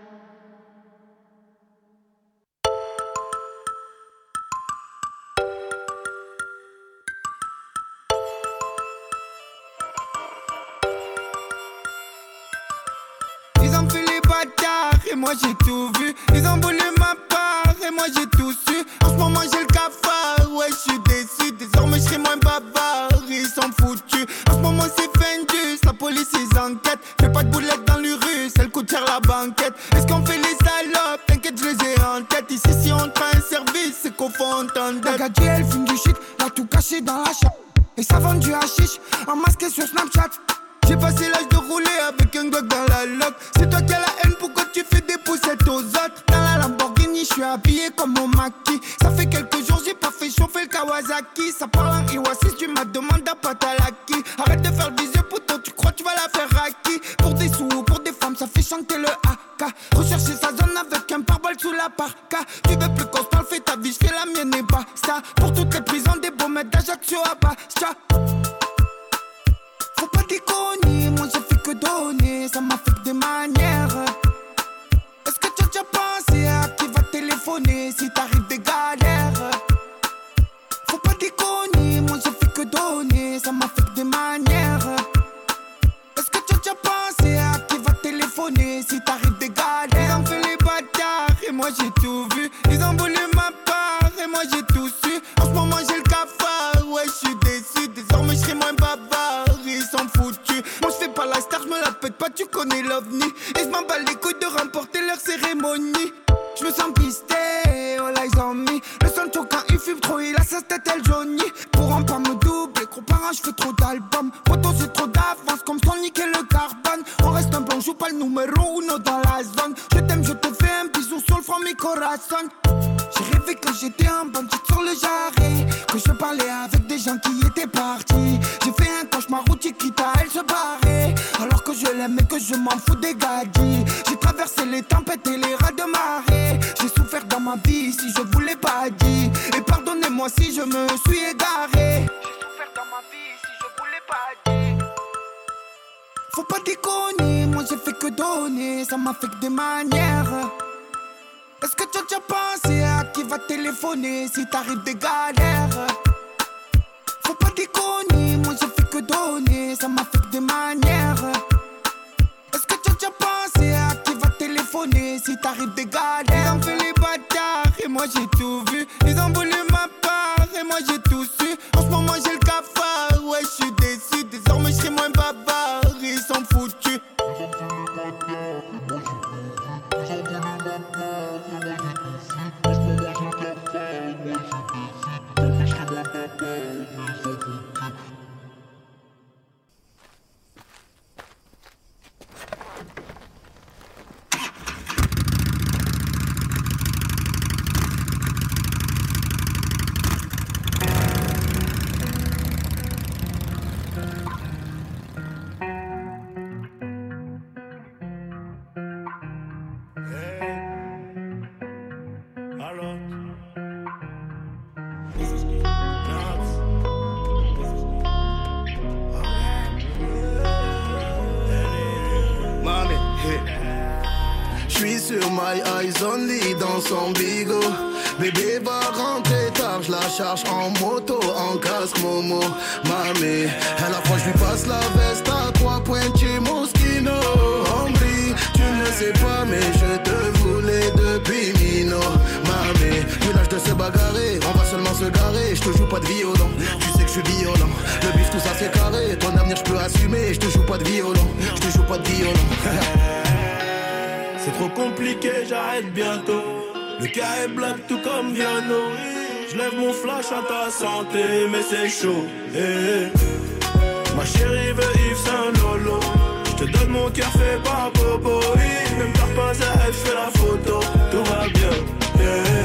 Ils ont fait les bâtards et moi j'ai tout vu. Ils ont voulu ma part et moi j'ai tout su. En ce moment j'ai le cafard, ouais je suis déçu. Désormais je serai moins bavard, ils sont foutus. En ce moment c'est Fendus, la police ils enquêtent. Fais pas de boulettes dans l'urus, elle coûte cher la banquette. Est-ce qu'on fait les salopes? T'inquiète je les ai en tête. Ici si on prend un service, c'est qu'on fait entendre. La gadget elle fume du shit, l'a tout caché dans la chatte. Et ça vend du hashish, en masqué sur Snapchat. J'ai passé l'âge de rouler avec un Glock dans la loque. C'est toi qui as la haine, pourquoi tu fais des poussettes aux autres? Dans la Lamborghini, je suis habillé comme mon maquis. Ça fait quelques jours, j'ai pas fait chauffer le Kawasaki. Ça parle en Iwasis, tu m'as demandé à Patalaki. Arrête de faire le bisou, poteau, tu crois tu vas la faire à qui? Pour des sous ou pour des femmes, ça fait chanter le A K. Rechercher sa zone avec un pare-balles sous la parka. Tu veux plus qu'on se parle, fais ta vie, je fais la mienne et basta. Pour toutes les prisons, des baumettes d'Ajaccio à Bastia. Faut pas déconner, moi j'ai fait que donner, ça m'a fait que des manières. Est-ce que tu as déjà pensé à qui va téléphoner si t'arrives des galères? Faut pas déconner, moi j'ai fait que donner, ça m'a fait que des manières. Est-ce que tu as déjà pensé à qui va téléphoner si t'arrives des galères? Ils ont fait les bâtards et moi j'ai tout vu. Ils ont voulu ma part et moi j'ai tout su. En ce moment j'ai le cafard, ouais je suis déçu. Désormais je serai moins bavard, ils sont foutus. Moi je fais pas la star, je me la pète pas, tu connais l'ovni. Et je m'en bats les couilles de remporter leur cérémonie. Je me sens pisté, oh là ils ont mis le son chaud quand il fume trop, il a sa tête elle Johnny. Pour en pas me doubler, gros parent je fais trop d'albums. Photos j'ai trop d'avance comme son nickel le carbone. On reste un blanc, joue pas le numéro uno dans la zone. Je t'aime, je te fais un bisou sur le front mi corazon. J'ai rêvé que j'étais un bandit sur le jarret, que je parlais avec des gens qui étaient partis. J'ai fait un cauchemar où Chiquita elle se barrait, alors que je l'aime et que je m'en fous des gadgets. J'ai traversé les tempêtes et les rats de marée. J'ai souffert dans ma vie si je vous l'ai pas dit. Et pardonnez-moi si je me suis égaré. J'ai souffert dans ma vie si je vous l'ai pas dit. Faut pas déconner, moi j'ai fait que donner, ça m'a fait que des manières. Est-ce que tu as déjà pensé à qui va téléphoner si t'arrives des galères? Faut pas déconner, moi j'ai fait que donner, ça m'a fait que des manières. Est-ce que tu as déjà pensé à qui va téléphoner si t'arrives des galères? Ils ont fait les bâtards et moi j'ai tout vu. Ils ont voulu ma part et moi j'ai tout su. En ce moment j'ai le cafard, ouais je suis déçu. Désormais je serai moins bavard, ils sont foutus. J'suis sur my eyes only dans son bigot. Bébé va rentrer tard, je la charge en moto, en casque Momo. Mamé, à la fois je lui passe la veste à trois points chez Moschino. Hombre, tu ne sais pas mais je te voulais depuis Mino. Mamé, plus l'âge de se bagarrer, on va seulement se garer. Je te joue pas de violon, tu sais que je suis violent. Le bif tout ça c'est carré, ton avenir je peux assumer. Je te joue pas de violon, je te joue pas de violon. C'est trop compliqué, j'arrête bientôt. Le cas est black tout comme Viano. Je lève mon flash à ta santé, mais c'est chaud. Eh, eh. Ma chérie veut Yves Saint Lolo. Je te donne mon cœur fait par Bobo. Même t'as pas à elle, fait la photo. Tout va bien. Eh,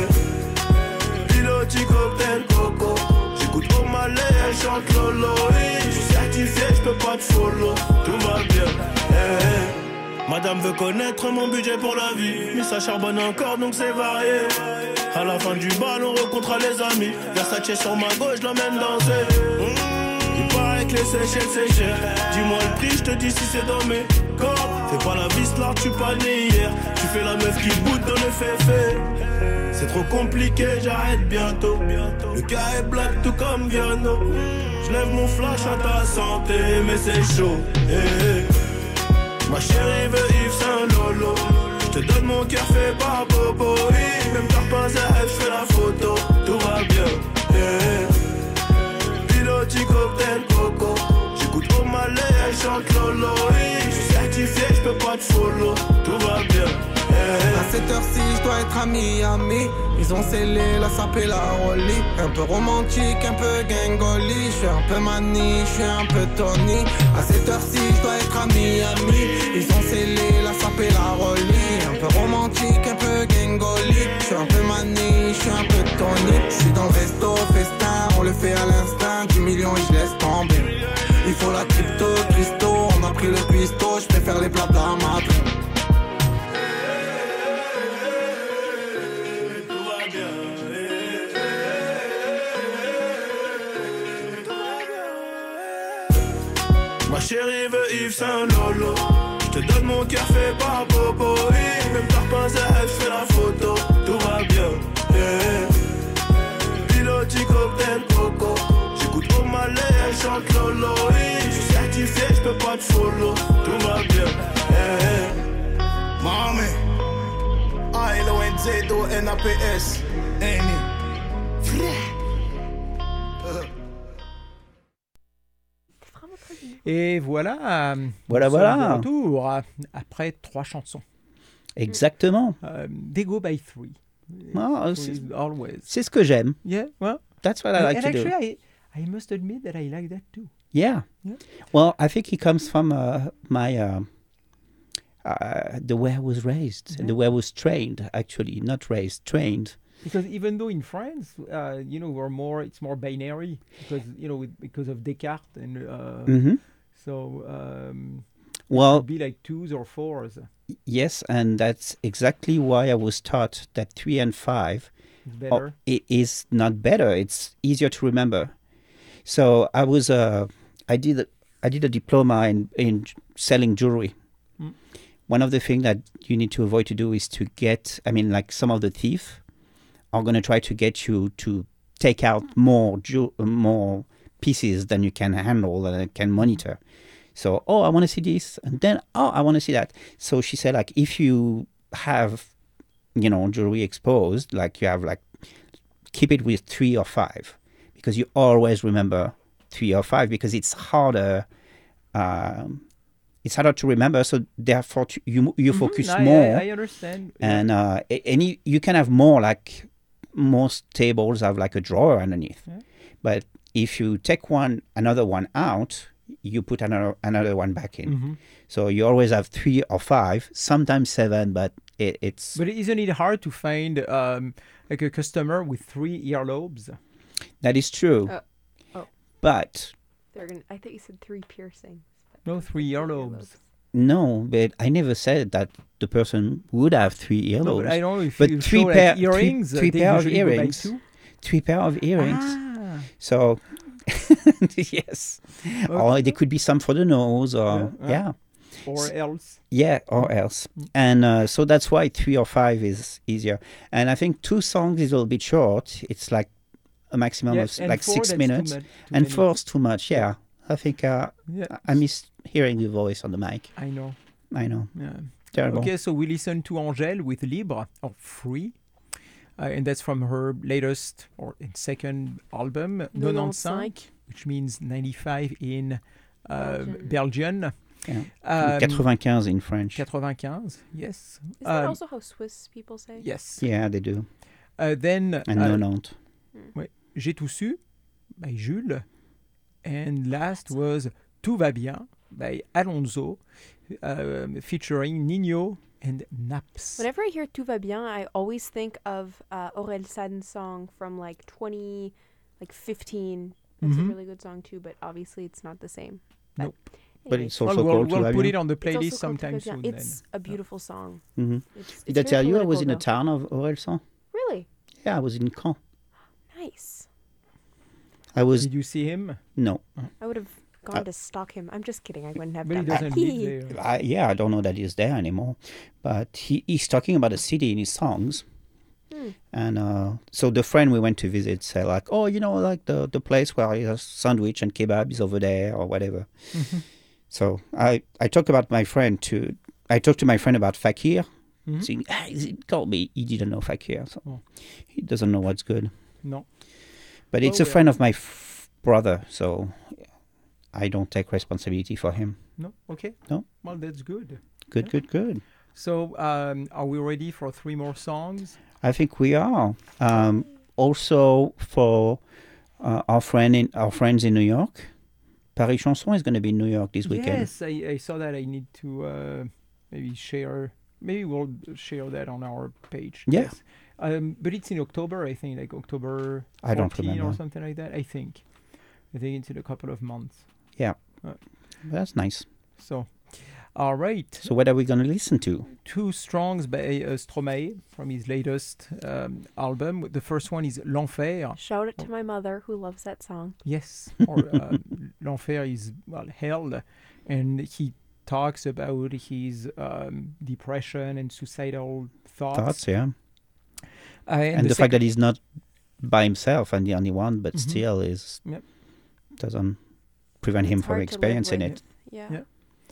eh. Piloti cocktail coco. J'écoute au malais, elle chante Lolo. Je suis certifié, je peux pas te follow. Tout va bien. Eh, eh. Madame veut connaître mon budget pour la vie. Mais ça charbonne encore donc c'est varié. À la fin du bal on rencontrera les amis. Versace sur ma gauche, je l'emmène danser. mmh, Il paraît que les Seychelles c'est cher. Dis-moi le prix, je te dis si c'est dans mes corps. Fais pas la vis là, tu pas né hier. Tu fais la meuf qui boude dans le féfé. C'est trop compliqué, j'arrête bientôt. Le cas est black tout comme Viano. Je lève mon flash à ta santé, mais c'est chaud. hey, hey. Ma chérie veut Yves Saint Lolo. Je te donne mon cœur fait par Bobo. Même t'as pas à elle, fait la photo. Tout va bien. Yeah. Piloti cocktail coco. J'écoute au malais, elle chante Lolo. Je suis certifié, je peux pas te follow. Tout va bien. Yeah. À cette heure-ci, je dois être à Miami. Ils ont scellé la sape et la rollie. Un peu romantique, un peu gangoli. Je suis un peu mani, je suis un peu Tony. À cette heure-ci, je dois être à Miami. Ils ont scellé la sape et la rollie. Un peu romantique, un peu gangoli. Je suis un peu mani, je suis un peu Tony. Je suis dans le resto, festin, on le fait à l'instinct. dix millions et je laisse tomber. Il faut la crypto, Christo. On a pris le cuistot, je préfère les plats à Madrid. Ma chérie veut Yves Saint Lolo. Je te donne mon cœur fait par Bobo. Même t'as pas à elle, fait la photo. Tout va bien. Yeah. Piloti cocktail coco. J'écoute au malais, elle chante Lolo. Je suis certifié, je peux pas te follow. Tout va bien. Yeah. Mami, A L O N Z O N A P S. Amy. Et voilà, euh, Voilà, nous sommes voilà. de retour euh, après trois chansons. Exactement. Euh, They Go By Three. Ah, So c'est- it's always. C'est ce que j'aime. Yeah, well, That's what I like and to actually, do. I, I must admit that I like that too. Yeah. Yeah. Well, I think it comes from uh, my uh, uh, the way I was raised, and the way I was trained. Actually, not raised, trained. Because even though in France, uh, you know, we're more, it's more binary because, you know, with, because of Descartes and uh, hmm so um, Well, it'd be like twos or fours. yes, and that's exactly why I was taught that three and five It's oh, better. it is not better. It's easier to remember. So I was uh, I did I did a diploma in in selling jewelry. Mm. One of the things that you need to avoid to do is to get. I mean, like some of the thieves are going to try to get you to take out more ju- more pieces than you can handle and can monitor. So, oh, I want to see this, and then, oh, I want to see that. So she said, like, if you have, you know, jewelry exposed, like you have, like, keep it with three or five, because you always remember three or five, because it's harder. Um, it's harder to remember, so therefore to, you you Mhm, focus I, more, I, I understand. Yeah. and uh, a- and you, you can have more. Like most tables have like a drawer underneath, Yeah. but if you take one, another one out, you put another another one back in. Mhm. So you always have three or five, sometimes seven, but it, it's But isn't it hard to find um, like a customer with three earlobes? that is true. Uh, oh. But They're gonna. I thought you said three piercings. but No, three earlobes. no, but I never said that the person would have three No, earlobes. but I don't know if But you three show pair- like three- earrings. uh, three they pair of usually go by earrings. two. Three pair of earrings. Ah, So yes, or okay. there could be some for the nose, or Yeah, yeah. yeah. or else. Yeah, or else. And uh, so that's why three or five is easier. And I think two songs is a little bit short. It's like a maximum Yes, of and like four, six that's too minutes. mu- too and many. four's too much, yeah. I think uh, Yeah, I miss hearing your voice on the mic. I know. I know. Yeah. Terrible. Okay, so we listen to Angèle with Libre or Free. Uh, and that's from her latest or second album, ninety-five, which means ninety-five in uh, Belgian. Yeah. Um, ninety-five in French. ninety-five, yes. Is that Um, also how Swiss people say? Yes. Yeah, they do. Uh, then And uh, ninety. ouais, J'ai tout su by Jules. And last was Tout va bien by Alonso, um, featuring Nino and Naps. Whenever I hear Tout va bien, I always think of uh, Aurel San's song from like twenty, like fifteen. That's Mhm. a really good song too, but obviously it's not the same. But Nope. But anyways. it's also Well, we'll, called we'll Tout va put bien. it on the It's also playlist called sometime Tout va bien. soon. It's then. a beautiful song. Mhm. It's, Did I it's tell very you I was in political, a though. town of Orelsan? Really? Yeah, I was in Caen. Nice. I was Did you see him? no. I would have gone Uh, to stalk him. I'm just kidding. I wouldn't have But he done doesn't that. live there. I, yeah, I don't know that he's there anymore, but he, he's talking about a city in his songs. Hmm. And uh, so the friend we went to visit said like, oh, you know, like the, the place where he has sandwich and kebab is over there or whatever. Mhm. So I, I talked about my friend to I talked to my friend about Fakir, Mhm. saying, ah, he told me he didn't know Fakir, so Oh. he doesn't know what's good. No. But it's Oh, a yeah. friend of my f- brother, so I don't take responsibility for him. No? Okay. No. Well, that's good. Good, Yeah. good, good. So, um, are we ready for three more songs? I think we are. Um, also for uh, our friend in our friends in New York, Paris Chanson is going to be in New York this weekend. Yes, I, I saw that. I need to uh, maybe share. Maybe we'll share that on our page. Yeah. Yes. Um, but it's in October, I think, like October I don't fourteen or remember. something like that. I think. I think it's in a couple of months. That's nice. So, all right. So what are we going to listen to? Two songs by uh, Stromae from his latest um, album. The first one is L'Enfer. Shout it to my mother who loves that song. Yes, or uh, L'Enfer is well hell, and he talks about his um, depression and suicidal thoughts. Thoughts, yeah. Uh, and And, the, the fact sec- that he's not by himself and the only one, but Mhm. still is Yep. doesn't prevent him It's from hard to live experiencing with it. Yeah. Yeah.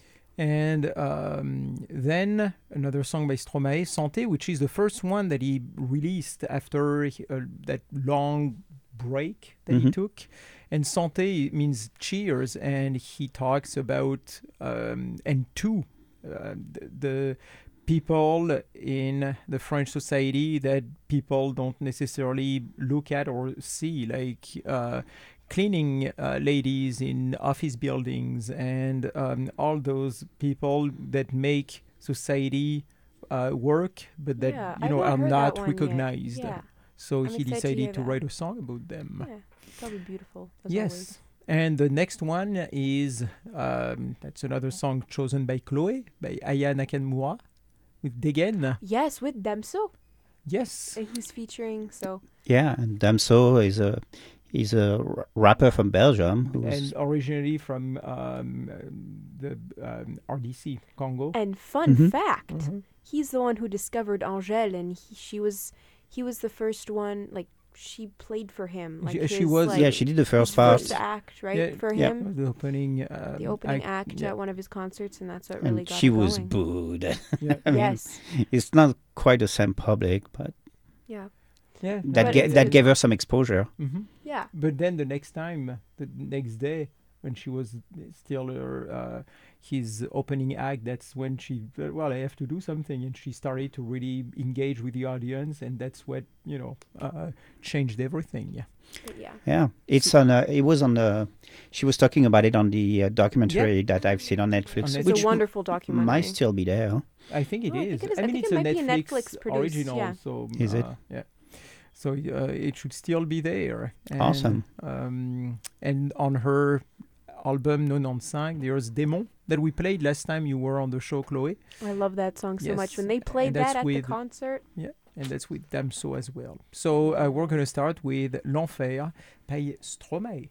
And um, then another song by Stromae, Santé, which is the first one that he released after he- uh, that long break that he Mhm. took. And Santé means cheers, and he talks about um, and to uh, the, the people in the French society that people don't necessarily look at or see, like uh, cleaning uh, ladies in office buildings and um, all those people that make society uh, work, but that Yeah, you I've know not are heard that not one yet. recognized. Yeah. So I'm he excited to decided hear to, that. write a song about them. Yeah. Probably beautiful. As Yes. always. And the next one is um, that's another song chosen by Chloe, by Aya Nakamura, with Degen. Yes, with Damso. Yes. And he's featuring, so. Yeah, and Damso is a he's a r- rapper from Belgium who's And originally from um, the um, R D C, Congo. And fun Mhm. fact, Mhm. he's the one who discovered Angèle, and he, she was, he was the first one, like, she played for him. Like She- she his, was- like, yeah, she did the his first part. first act, right, Yeah, for yeah. him. The opening, uh, The opening act yeah. at one of his concerts, and that's what really And got she her was going. booed. Yeah. I mean, Yes. it's not quite the same public, but Yeah. Yeah. that But ga- it's that good. gave her some exposure. hmm Yeah. But then the next time, the next day, when she was still her, uh, his opening act, that's when she, uh, well, I have to do something. And she started to really engage with the audience. And that's what, you know, uh, changed everything. Yeah. But yeah. Yeah, it's on. Uh, it was on the. She was talking about it on the uh, documentary that I've seen on Netflix, On It's which a wonderful m- documentary. might still be there. I think it Oh, I is. think it is. I I mean, think it's it a might be Netflix, Netflix produced, original. yeah. So, Is it? uh, Yeah. So uh, it should still be there. And, Awesome. Um, and on her album ninety-five, there's Démon that we played last time you were on the show, Chloe. I love that song so much. Yes, When they and played that's that at the with- concert, And that's with Damso as well. So uh, we're going to start with L'Enfer by Stromae.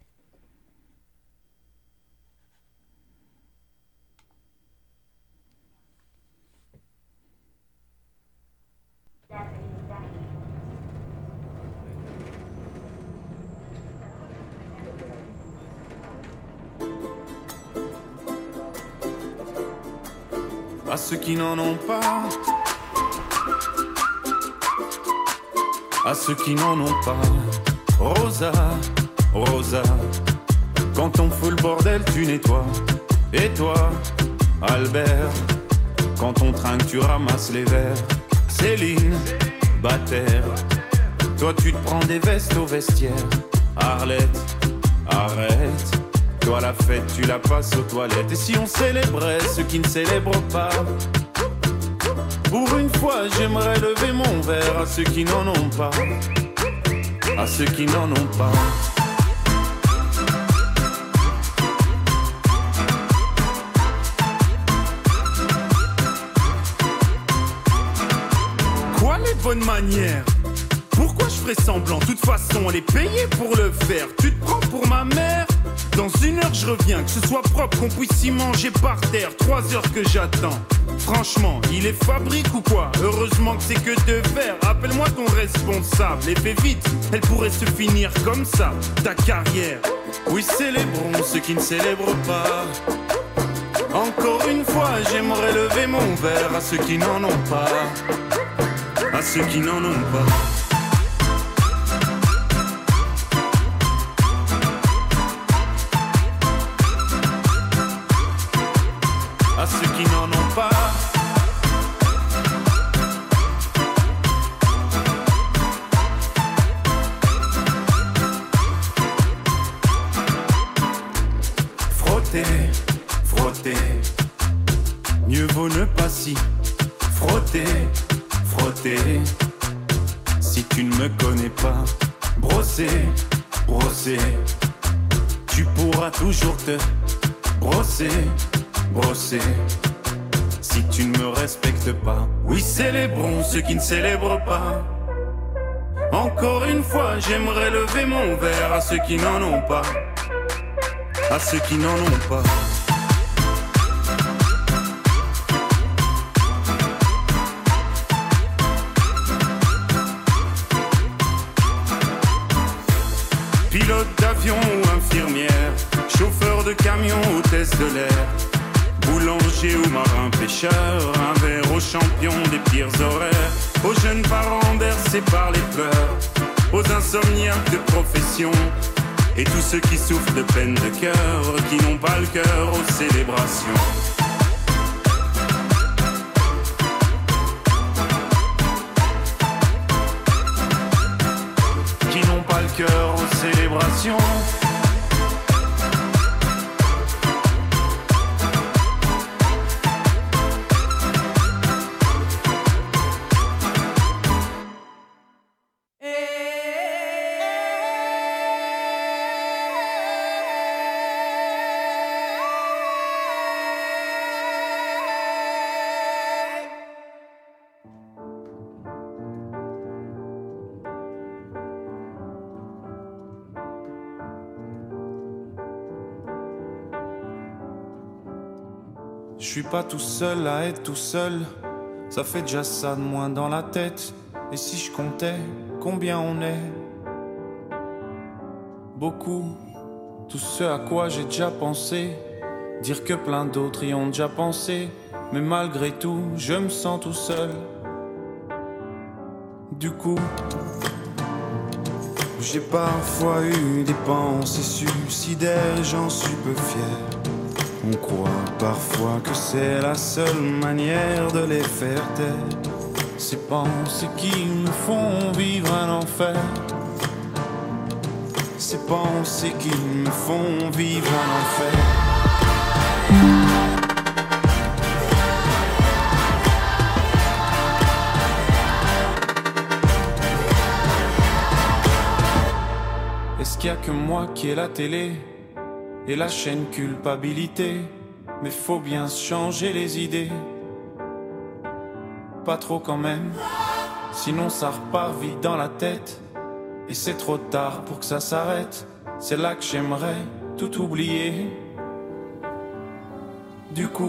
à ceux qui n'en ont pas, à ceux qui n'en ont pas. Rosa, Rosa, quand on fout le bordel tu nettoies. Et toi, Albert, quand on trinque tu ramasses les verres. Céline, Bataire, toi tu te prends des vestes au vestiaire. Arlette, arrête, toi la fête tu la passes aux toilettes. Et si on célébrait ceux qui ne célèbrent pas, pour une fois j'aimerais lever mon verre à ceux qui n'en ont pas, à ceux qui n'en ont pas. Quoi les bonnes manières? Pourquoi je ferais semblant? De toute façon elle est payée pour le faire. Tu te prends pour ma mère? Dans une heure je reviens, que ce soit propre, qu'on puisse y manger par terre. Trois heures que j'attends. Franchement, il est fabrique ou quoi? Heureusement que c'est que de verre. Appelle-moi ton responsable et fais vite, elle pourrait se finir comme ça, ta carrière. Oui, célébrons ceux qui ne célèbrent pas. Encore une fois, j'aimerais lever mon verre à ceux qui n'en ont pas, à ceux qui n'en ont pas. À ceux qui n'en ont pas. Frotter, frotter, mieux vaut ne pas s'y frotter, frotter. Si tu ne me connais pas, brosser, brosser, tu pourras toujours te brosser, brosser, si tu ne me respectes pas. Oui, célébrons ceux qui ne célèbrent pas. Encore une fois, j'aimerais lever mon verre à ceux qui n'en ont pas, à ceux qui n'en ont pas. Pilote d'avion ou infirmière, chauffeur de camion, hôtesse de l'air, boulanger ou marin pêcheur, un verre aux champions des pires horaires, aux jeunes parents bercés par les pleurs, aux insomniaques de profession, et tous ceux qui souffrent de peine de cœur, qui n'ont pas le cœur aux célébrations. Qui n'ont pas le cœur aux célébrations. Je suis pas tout seul à être tout seul, ça fait déjà ça de moins dans la tête. Et si je comptais combien on est? Beaucoup, tout ce à quoi j'ai déjà pensé, dire que plein d'autres y ont déjà pensé. Mais malgré tout, je me sens tout seul. Du coup, j'ai parfois eu des pensées suicidaires et j'en suis peu fier. On croit parfois que c'est la seule manière de les faire taire. Ces pensées qui me font vivre un enfer. Ces pensées qui me font vivre un enfer. Est-ce qu'il y a que moi qui ai la télé et la chaîne culpabilité? Mais faut bien se changer les idées. Pas trop quand même, sinon ça repart vite dans la tête. Et c'est trop tard pour que ça s'arrête. C'est là que j'aimerais tout oublier. Du coup,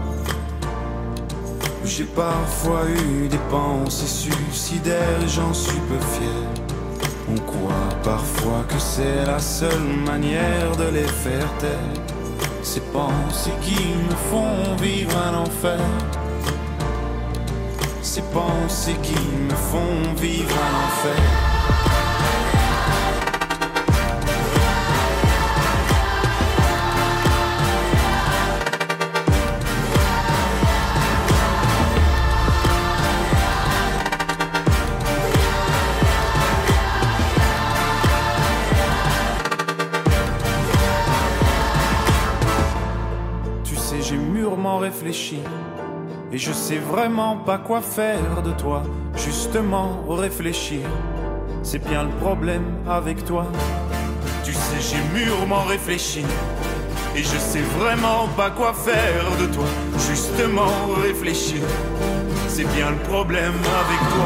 j'ai parfois eu des pensées suicidaires et j'en suis peu fier. On croit parfois que c'est la seule manière de les faire taire. Ces pensées qui me font vivre un enfer. ces pensées qui me font vivre un enfer. J'ai mûrement réfléchi et je sais vraiment pas quoi faire de toi. Justement réfléchir, c'est bien le problème avec toi. Tu sais j'ai mûrement réfléchi et je sais vraiment pas quoi faire de toi. Justement réfléchir, c'est bien le problème avec toi.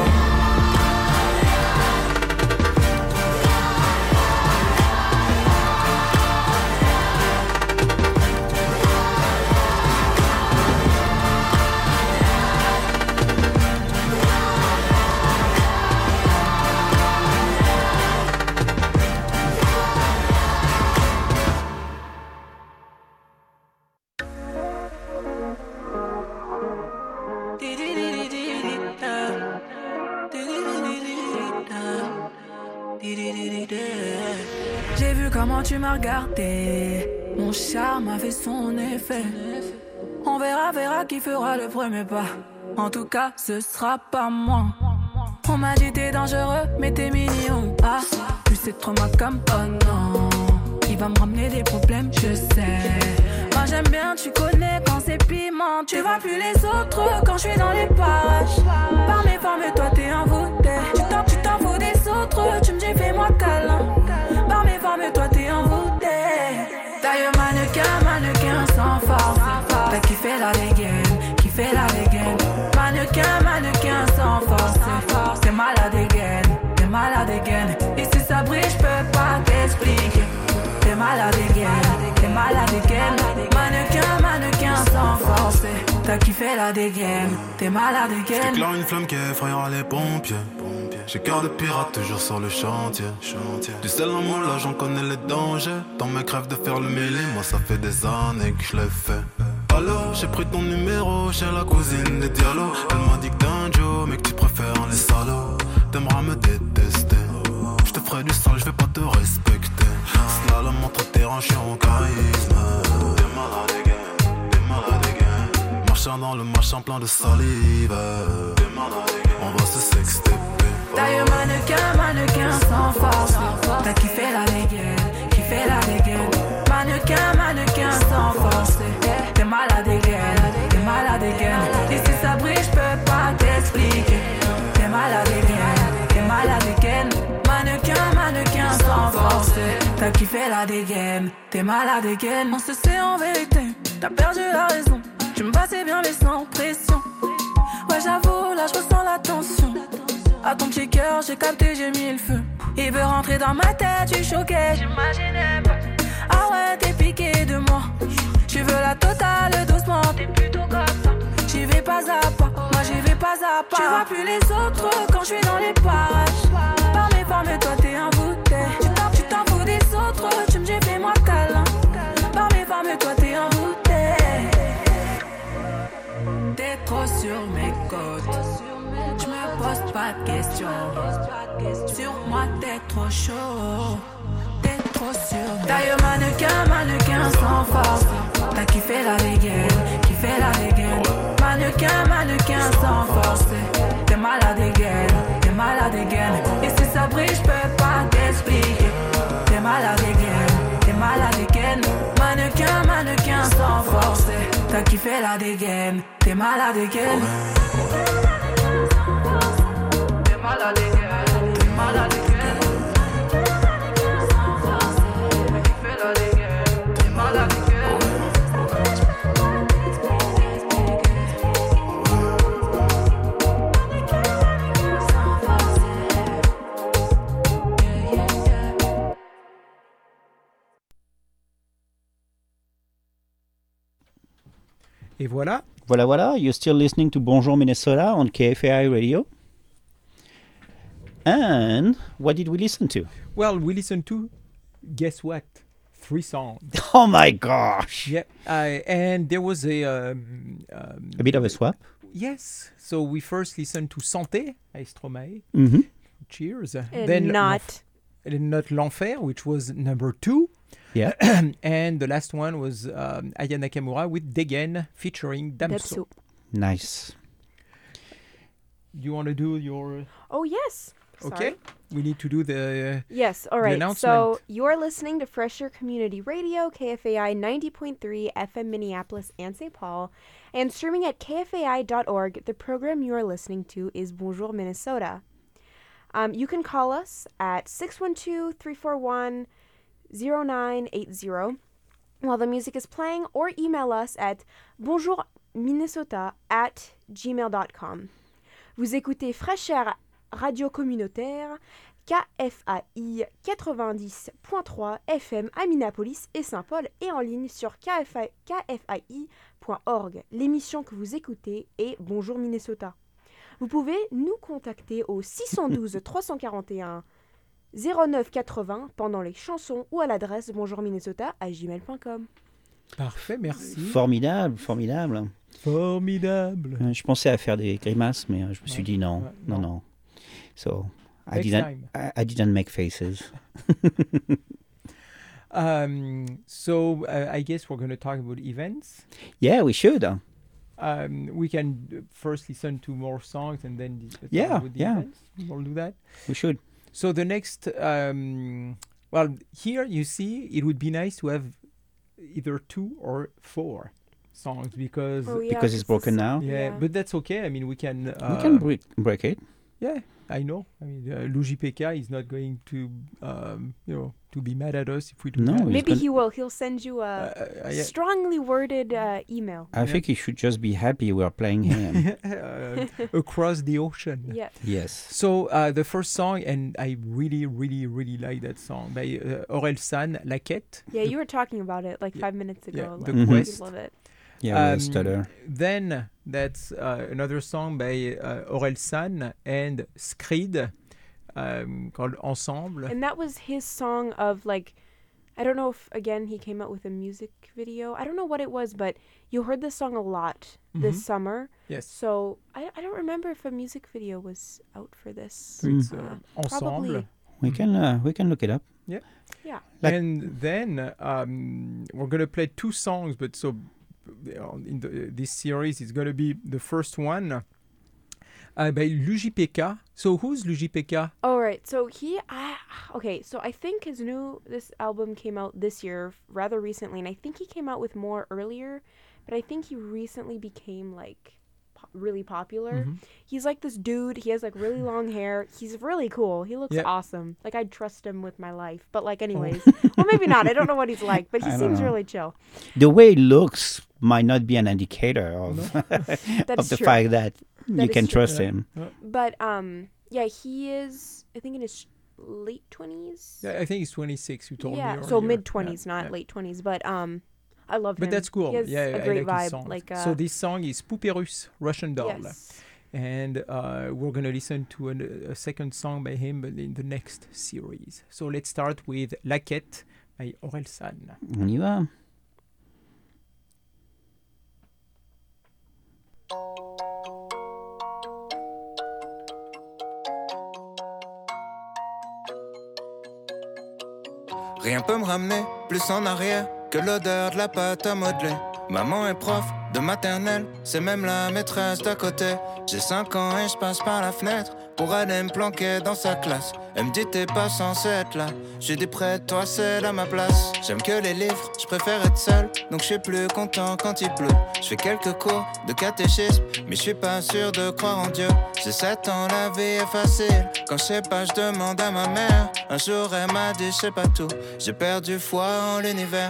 J'ai vu comment tu m'as regardé, mon charme a fait son effet. On verra, verra qui fera le premier pas. En tout cas, ce sera pas moi. On m'a dit t'es dangereux, mais t'es mignon. Ah, plus c'est trop ma comme oh non. Il va me ramener des problèmes, je sais. Moi j'aime bien, tu connais quand c'est piment. Tu vois plus les autres quand je suis dans les parages. Par mes formes, toi t'es envoûté. Tu t'en, tu t'en fous des autres, tu me dis fais-moi câlin. Par mes formes, toi t'es envoûté. D'ailleurs mannequin, mannequin sans force. T'as kiffé la dégaine, kiffé la dégaine. Mannequin, mannequin sans force. T'es malade dégaine, t'es malade dégaine. Et si ça brille, je peux pas t'expliquer. T'es malade dégaine, t'es malade dégaine. Mannequin, mannequin sans force. T'as kiffé la dégaine, t'es malade dégaine. J'éclaire une flamme qui effrayera les pompiers. J'ai cœur de pirate toujours sur le chantier. Du sel en moi là j'en connais les dangers. Dans mes crèves de faire le mêlé, moi ça fait des années que je l'ai fait. Allô, j'ai pris ton numéro chez la cousine des Diallo. Elle m'a dit que t'es un Joe, mais que tu préfères les salauds. T'aimeras me détester. Je te ferai du sale, je vais pas te respecter. Slalom entre tes hanches en charisme. T'es malade again, t'es malade again. Marchant dans le machin plein de salive. T'es malade again, on va se sexter. D'ailleurs mannequin, mannequin sans force. T'as kiffé la dégaine, kiffé la dégaine. Mannequin, mannequin sans force. T'es malade dégaine, t'es malade dégaine. Et si ça brille, j'peux pas t'expliquer. T'es malade dégaine, t'es malade dégaine. Mannequin, mannequin sans force. T'as kiffé la dégaine, t'es malade dégaine. On se sait en vérité, t'as perdu la raison. Tu me passais bien mais sans pression. Ouais j'avoue, là j'ressens la tension. À ton petit cœur, j'ai capté, j'ai mis le feu. Il veut rentrer dans ma tête, tu choquais, j'imaginais pas. Ah ouais, t'es piqué de moi. Tu veux la totale, doucement, t'es plutôt comme ça. J'y vais pas à pas, moi j'y vais pas à pas. Tu vois plus les autres quand je suis dans les parages. Par mes formes, toi t'es envoûté. Tu t'en, tu t'en fous des autres, tu me dis fais-moi câlin. Par mes formes, toi t'es envoûté. T'es trop sur mes côtes. J'me pose pas de questions. Sur moi t'es trop chaud. T'es trop sur mes... D'ailleurs mannequin, mannequin sans force. T'as kiffé la dégaine, kiffé la dégaine. Mannequin, mannequin sans force. T'es malade dégaine, t'es malade dégaine. Et si ça brille, j'peux pas t'expliquer. T'es malade dégaine, t'es malade dégaine. Mannequin, mannequin sans force. T'as kiffé la dégaine, t'es malade dégaine. T'es malade dégaine, t'es malade dégaine. T'as kiffé la dégaine, t'es malade dégaine. Et voilà. Voilà, voilà. You're still listening to Bonjour Minnesota on K F A I Radio. And what did we listen to? Well, we listened to, guess what? Three songs. Oh my gosh! Yeah, uh, and there was a um, um, a bit of a swap. Yes. So we first listened to Santé by Stromae. Mm-hmm. Cheers. And then not. L'Enf- and not L'Enfer, which was number two. Yeah. And the last one was um, Aya Nakamura with Degen featuring Damso. Dapso. Nice. You want to do your... Oh, yes. Sorry. Okay. We need to do the... Yes, all the right. announcement. So you're listening to Fresher Community Radio, K F A I ninety point three F M Minneapolis and Saint Paul, and streaming at K F A I dot org. The program you are listening to is Bonjour Minnesota. Um, you can call us at six one two, three four one, zero nine eight zero while the music is playing, or email us at bonjourminnesota at gmail dot com. Vous écoutez Fraîcheur Radio Communautaire, K F A I quatre-vingt-dix point trois F M à Minneapolis et Saint-Paul, et en ligne sur K F A I point org. L'émission que vous écoutez est Bonjour Minnesota. Vous pouvez nous contacter au six un deux, trois quatre un, zéro neuf quatre-vingts pendant les chansons ou à l'adresse bonjourminnesota à gmail point com. Parfait, merci. Formidable, formidable. Formidable. Euh, Je pensais à faire des grimaces, mais euh, je me suis Ouais. dit non, Ouais, non, non. non. So, I Next didn't, time. I, I didn't make faces. Um, so uh, I guess we're going to talk about events. Yeah, we should. Um, we can uh, first listen to more songs and then the, talk Yeah, about the yeah. events. We'll do that. We should. So the next, um, well, here you see, it would be nice to have either two or four songs because Oh, yeah, Because it's broken this is- now? yeah, Yeah. but that's okay. I mean, we can. Uh, we can break, break it. Yeah, I know. I mean, uh, Luigi Pekka is not going to, um, you know, to be mad at us if we do No, that. he's Maybe gonna- he will. He'll send you a Uh, uh, yeah. strongly worded uh, email. I Yeah. think he should just be happy we're playing him. uh, across the ocean. Yeah. Yes. So uh, the first song, and I really, really, really like that song by uh, Aurel San, La Quête. Yeah, you were talking about it like Yeah. five minutes ago. Yeah, like, The Mhm. Quest. You love it. Yeah, Um, um, stutter. Then that's uh, another song by uh, Aurel San and Screed um, called Ensemble. And that was his song of like, I don't know if again he came out with a music video. I don't know what it was, but you heard this song a lot Mhm. this summer. Yes. So I, I don't remember if a music video was out for this. So it's Uh, uh, Ensemble. probably. We can uh, we can look it up. Yeah. Like- And then um, we're going to play two songs, but so uh, in the, this series, it's going to be the first one uh, by Luigi Pekka. So who's Luigi Pekka? All right. So he, I, okay. So I think his new this album came out this year, rather recently, and I think he came out with more earlier, but I think he recently became like po- really popular. Mhm. He's like this dude. He has like really long hair. He's really cool. He looks Yeah. awesome. Like I'd trust him with my life. But like, anyways, well, maybe not. I don't know what he's like, but he I don't seems know. really chill. The way it looks might not be an indicator of, That of is the true. fact that, That you is can true. trust Yeah. him. But um, yeah, he is. I think in his late twenties. Yeah, I think he's twenty-six. You told Yeah, me so earlier. mid twenties, Yeah, not yeah. late twenties. But um, I love him. But that's cool. He has yeah, a I great like his vibe. songs. Like uh, so this song is Poupée Russe, Russian Doll. yes. And uh, we're going to listen to an, a second song by him but in the next series. So let's start with La Quête by Aurel San. On y va. Rien peut me ramener plus en arrière que l'odeur de la pâte à modeler. Maman est prof de maternelle, c'est même la maîtresse d'à côté. J'ai cinq ans et je passe par la fenêtre pour aller me planquer dans sa classe. Elle me dit t'es pas censé être là. J'ai dit près de toi c'est là ma place. J'aime que les livres, je préfère être seul, donc je suis plus content quand il pleut. Je fais quelques cours de catéchisme, mais je suis pas sûr de croire en Dieu. J'ai sept ans, la vie est facile. Quand je sais pas, je demande à ma mère. Un jour elle m'a dit je sais pas tout. J'ai perdu foi en l'univers.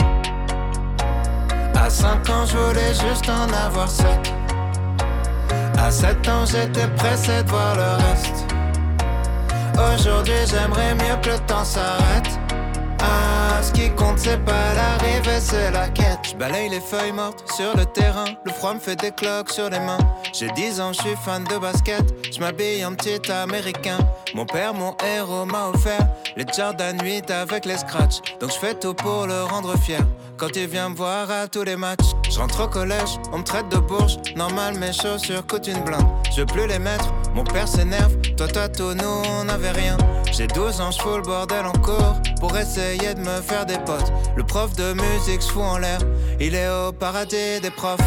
À cinq ans, je voulais juste en avoir sept. À sept ans, j'étais pressé de voir le reste. Aujourd'hui, j'aimerais mieux que le temps s'arrête. Ah, ce qui compte, c'est pas l'arrivée, c'est la quête. Je balaye les feuilles mortes sur le terrain. Le froid me fait des cloques sur les mains. J'ai dix ans, je suis fan de basket. Je m'habille en petit américain. Mon père, mon héros, m'a offert les Jordan huit avec les scratchs. Donc je fais tout pour le rendre fier. quand il vient me voir à tous les matchs. Je rentre au collège, on me traite de bourge. Normal, mes chaussures coûtent une blinde. Je veux plus les mettre, mon père s'énerve. Toi, toi, tout, nous, on n'avait rien. J'ai douze ans, je fous le bordel en cours pour essayer de me faire des potes. Le prof de musique se fout en l'air, il est au paradis des profs.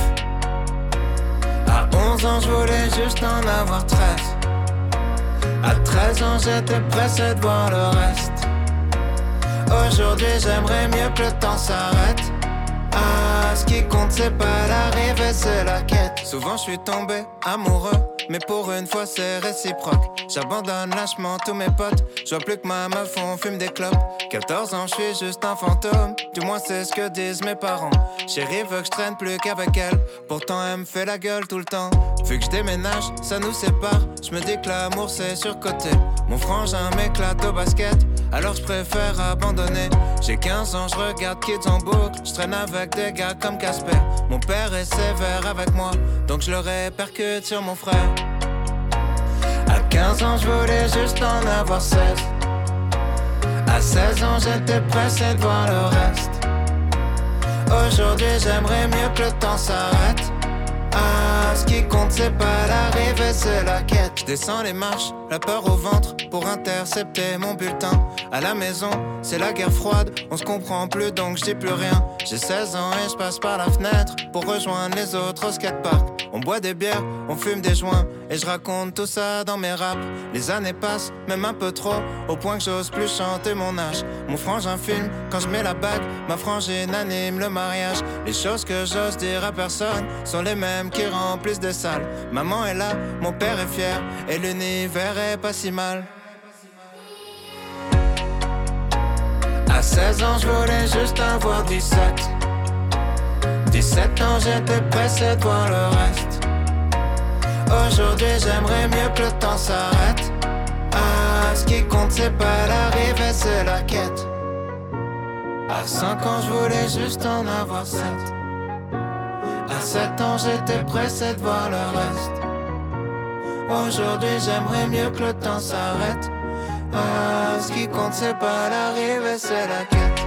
À onze ans, je voulais juste en avoir treize. À treize ans, j'étais pressé de voir le reste. Aujourd'hui, j'aimerais mieux que le temps s'arrête. Ah, ce qui compte, c'est pas l'arrivée, c'est la quête. Souvent, je suis tombé amoureux, mais pour une fois, c'est réciproque. J'abandonne lâchement tous mes potes. Je vois plus que ma meuf, on fume des clopes. quatorze ans, je suis juste un fantôme. Du moins, c'est ce que disent mes parents. Chérie veut que je traîne plus qu'avec elle. Pourtant, elle me fait la gueule tout le temps. Vu que je déménage, ça nous sépare. Je me dis que l'amour, c'est surcoté. Mon frangin m'éclate au basket, alors je préfère abandonner. J'ai quinze ans, je regarde Kids en boucle. Je traîne avec des gars comme Casper. Mon père est sévère avec moi, donc je le répercute sur mon frère. À quinze ans, je voulais juste en avoir seize. À seize ans, j'étais pressé de voir le reste. Aujourd'hui, j'aimerais mieux que le temps s'arrête. Ah, ce qui compte, c'est pas l'arrivée, c'est la quête. Je descends les marches, la peur au ventre, pour intercepter mon bulletin. À la maison, c'est la guerre froide, on se comprend plus donc je dis plus rien. J'ai seize ans et je passe par la fenêtre pour rejoindre les autres au skatepark. On boit des bières, on fume des joints, et je raconte tout ça dans mes raps. Les années passent, même un peu trop, au point que j'ose plus chanter mon âge. Mon frangin filme, quand je mets la bague, ma frangine anime le mariage. Les choses que j'ose dire à personne sont les mêmes qui remplissent des salles. Maman est là, mon père est fier, et l'univers est pas si mal. À seize ans, je voulais juste avoir dix-sept. dix-sept ans, j'étais pressé de voir le reste. Aujourd'hui, j'aimerais mieux que le temps s'arrête. Ah, ce qui compte, c'est pas l'arrivée, c'est la quête. À cinq ans, je voulais juste en avoir sept. À sept ans, j'étais pressé de voir le reste. Aujourd'hui, j'aimerais mieux que le temps s'arrête. Ah, ce qui compte, c'est pas l'arrivée, c'est la quête.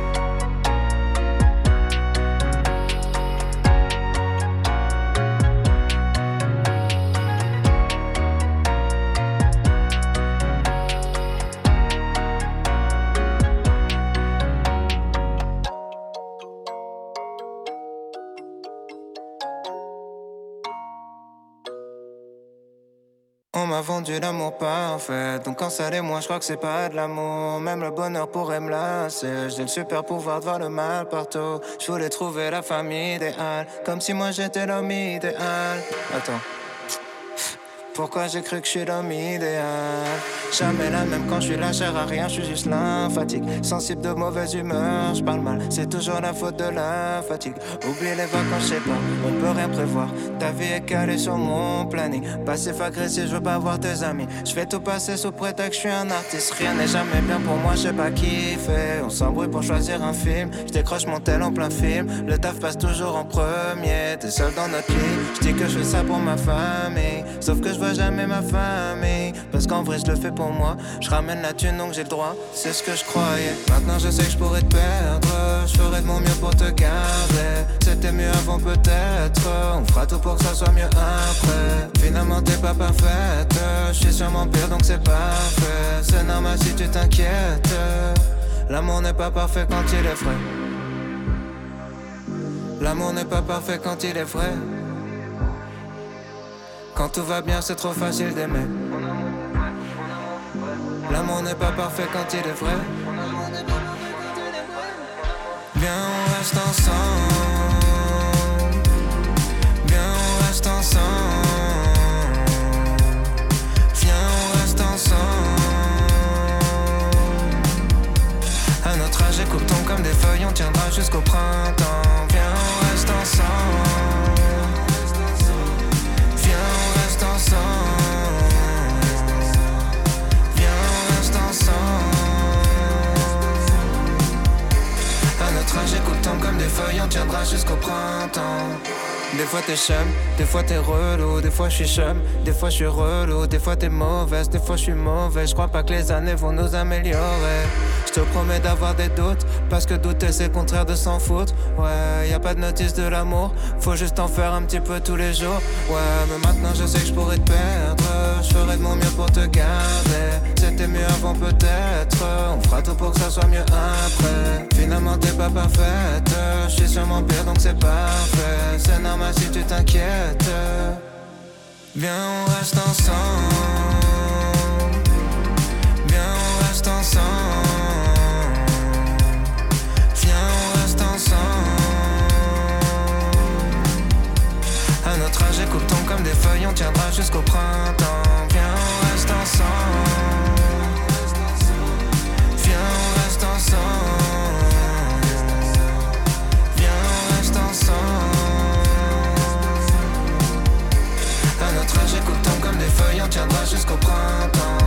On m'a vendu l'amour parfait, donc quand ça l'est moi je crois que c'est pas de l'amour. Même le bonheur pourrait me lasser. J'ai le super pouvoir de voir le mal partout. Je voulais trouver la famille idéale, comme si moi j'étais l'homme idéal. Attends, pourquoi j'ai cru que je suis l'homme idéal? Jamais la même quand je suis là, chair à rien, je suis juste lymphatique. Sensible de mauvaise humeur, je parle mal, c'est toujours la faute de la fatigue. Oublie les vacances, je sais pas, on peut rien prévoir. Ta vie est calée sur mon planning. Passif agressif, je veux pas voir tes amis. Je fais tout passer sous prétexte que je suis un artiste. Rien n'est jamais bien pour moi, je sais pas qui fait. On s'embrouille pour choisir un film. Je décroche mon tel en plein film. Le taf passe toujours en premier. T'es seul dans notre lit. Je dis que je fais ça pour ma famille, sauf que je vois jamais ma famille, parce qu'en vrai je le fais pour moi. Je ramène la thune donc j'ai le droit, c'est ce que je croyais. Maintenant je sais que je pourrais te perdre. Je ferai de mon mieux pour te garder. C'était mieux avant peut-être. On fera tout pour que ça soit mieux après. Finalement t'es pas parfaite. Je suis sûrement pire donc c'est parfait. C'est normal si tu t'inquiètes. L'amour n'est pas parfait quand il est vrai. L'amour n'est pas parfait quand il est vrai. Quand tout va bien, c'est trop facile d'aimer. L'amour n'est pas parfait quand il est vrai. Viens, on reste ensemble. Viens, on reste ensemble. Viens, on reste ensemble. À notre âge, les coupes tombent comme des feuilles, on tiendra jusqu'au printemps. Viens, on reste ensemble. Viens, on reste ensemble. À notre âge, écoute tombe comme des feuilles, on tiendra jusqu'au printemps. Des fois t'es chum, des fois t'es relou, des fois je suis chum, des fois je suis relou, des fois t'es mauvaise, des fois je suis mauvais. Je crois pas que les années vont nous améliorer. Je te promets d'avoir des doutes, parce que douter c'est le contraire de s'en foutre. Ouais, y a pas de notice de l'amour, faut juste en faire un petit peu tous les jours. Ouais, mais maintenant je sais que je pourrais te perdre, je ferai de mon mieux pour te garder. C'était mieux avant peut-être, on fera tout pour que ça soit mieux après. Finalement t'es pas parfaite, je suis sûrement pire donc c'est parfait. C'est normal si tu t'inquiètes. Viens on reste ensemble, viens on reste ensemble, viens on reste ensemble. À notre âge écoute-t-on comme des feuilles, on tiendra jusqu'au printemps. Viens on reste ensemble, viens on reste ensemble, viens on reste ensemble. À notre âge écoute-t-on comme des feuilles, on tiendra jusqu'au printemps.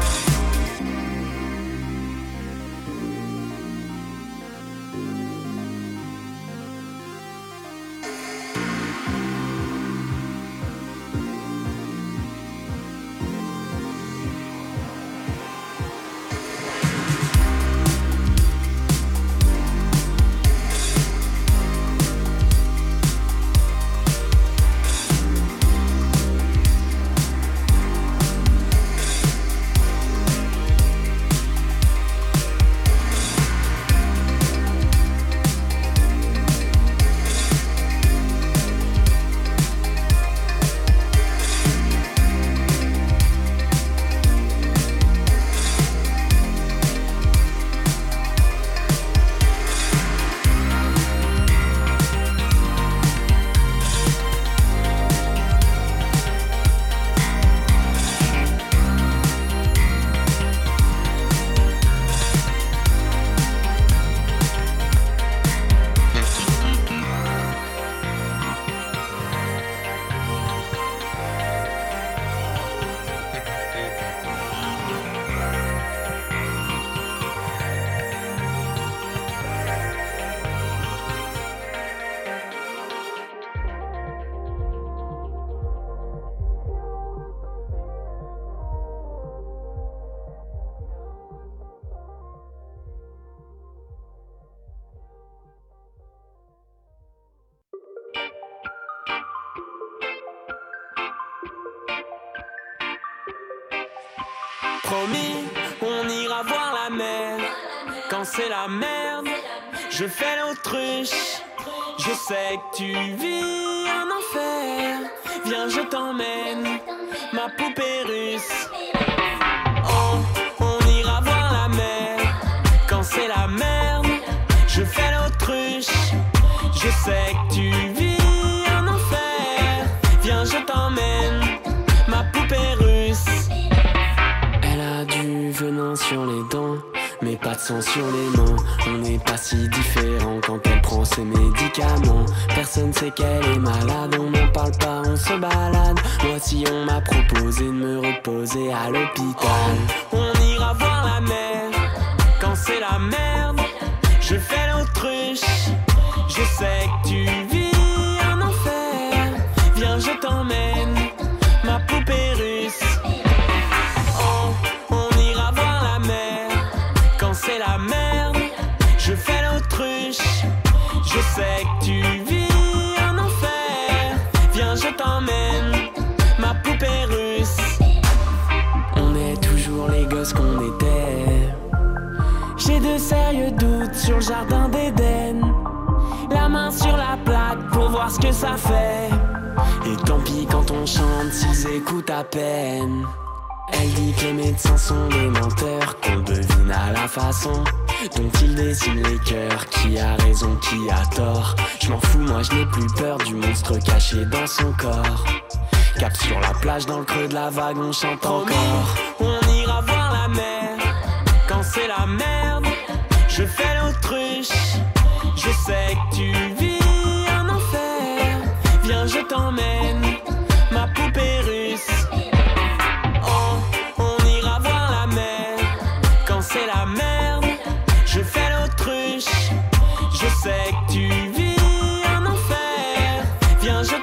Promis, on ira voir la mer. Quand c'est la merde, je fais l'autruche. Je sais que tu vis un enfer. Viens, je t'emmène, ma poupée russe. Oh, on ira voir la mer. Quand c'est la merde, je fais l'autruche. Je sais que tu vis un enfer. Viens, je t'emmène, ma poupée russe. Du venin sur les dents, mais pas de sang sur les mains. On n'est pas si différents quand elle prend ses médicaments. Personne sait qu'elle est malade, on n'en parle pas, on se balade. Moi si on m'a proposé de me reposer à l'hôpital. Oh, on ira voir la mer. Quand c'est la merde, je fais l'autruche. Je sais que tu vis un enfer. Viens, je t'emmène, ma poupée russe. C'est la merde, je fais l'autruche. Je sais que tu vis un enfer. Viens, je t'emmène, ma poupée russe. On est toujours les gosses qu'on était. J'ai de sérieux doutes sur le jardin d'Éden. La main sur la plaque pour voir ce que ça fait. Et tant pis quand on chante, s'ils écoutent à peine. Elle dit que les médecins sont des menteurs, qu'on devine à la façon dont ils dessinent les cœurs. Qui a raison, qui a tort, je m'en fous, moi je n'ai plus peur du monstre caché dans son corps. Cap sur la plage, dans le creux de la vague, on chante encore. On ira voir la mer. Quand c'est la merde, je fais l'autruche. Je sais que tu vis un enfer. Viens, je t'emmène, ma poupée russe. C'est la merde, je fais l'autruche. Je sais que tu vis un enfer. Viens, je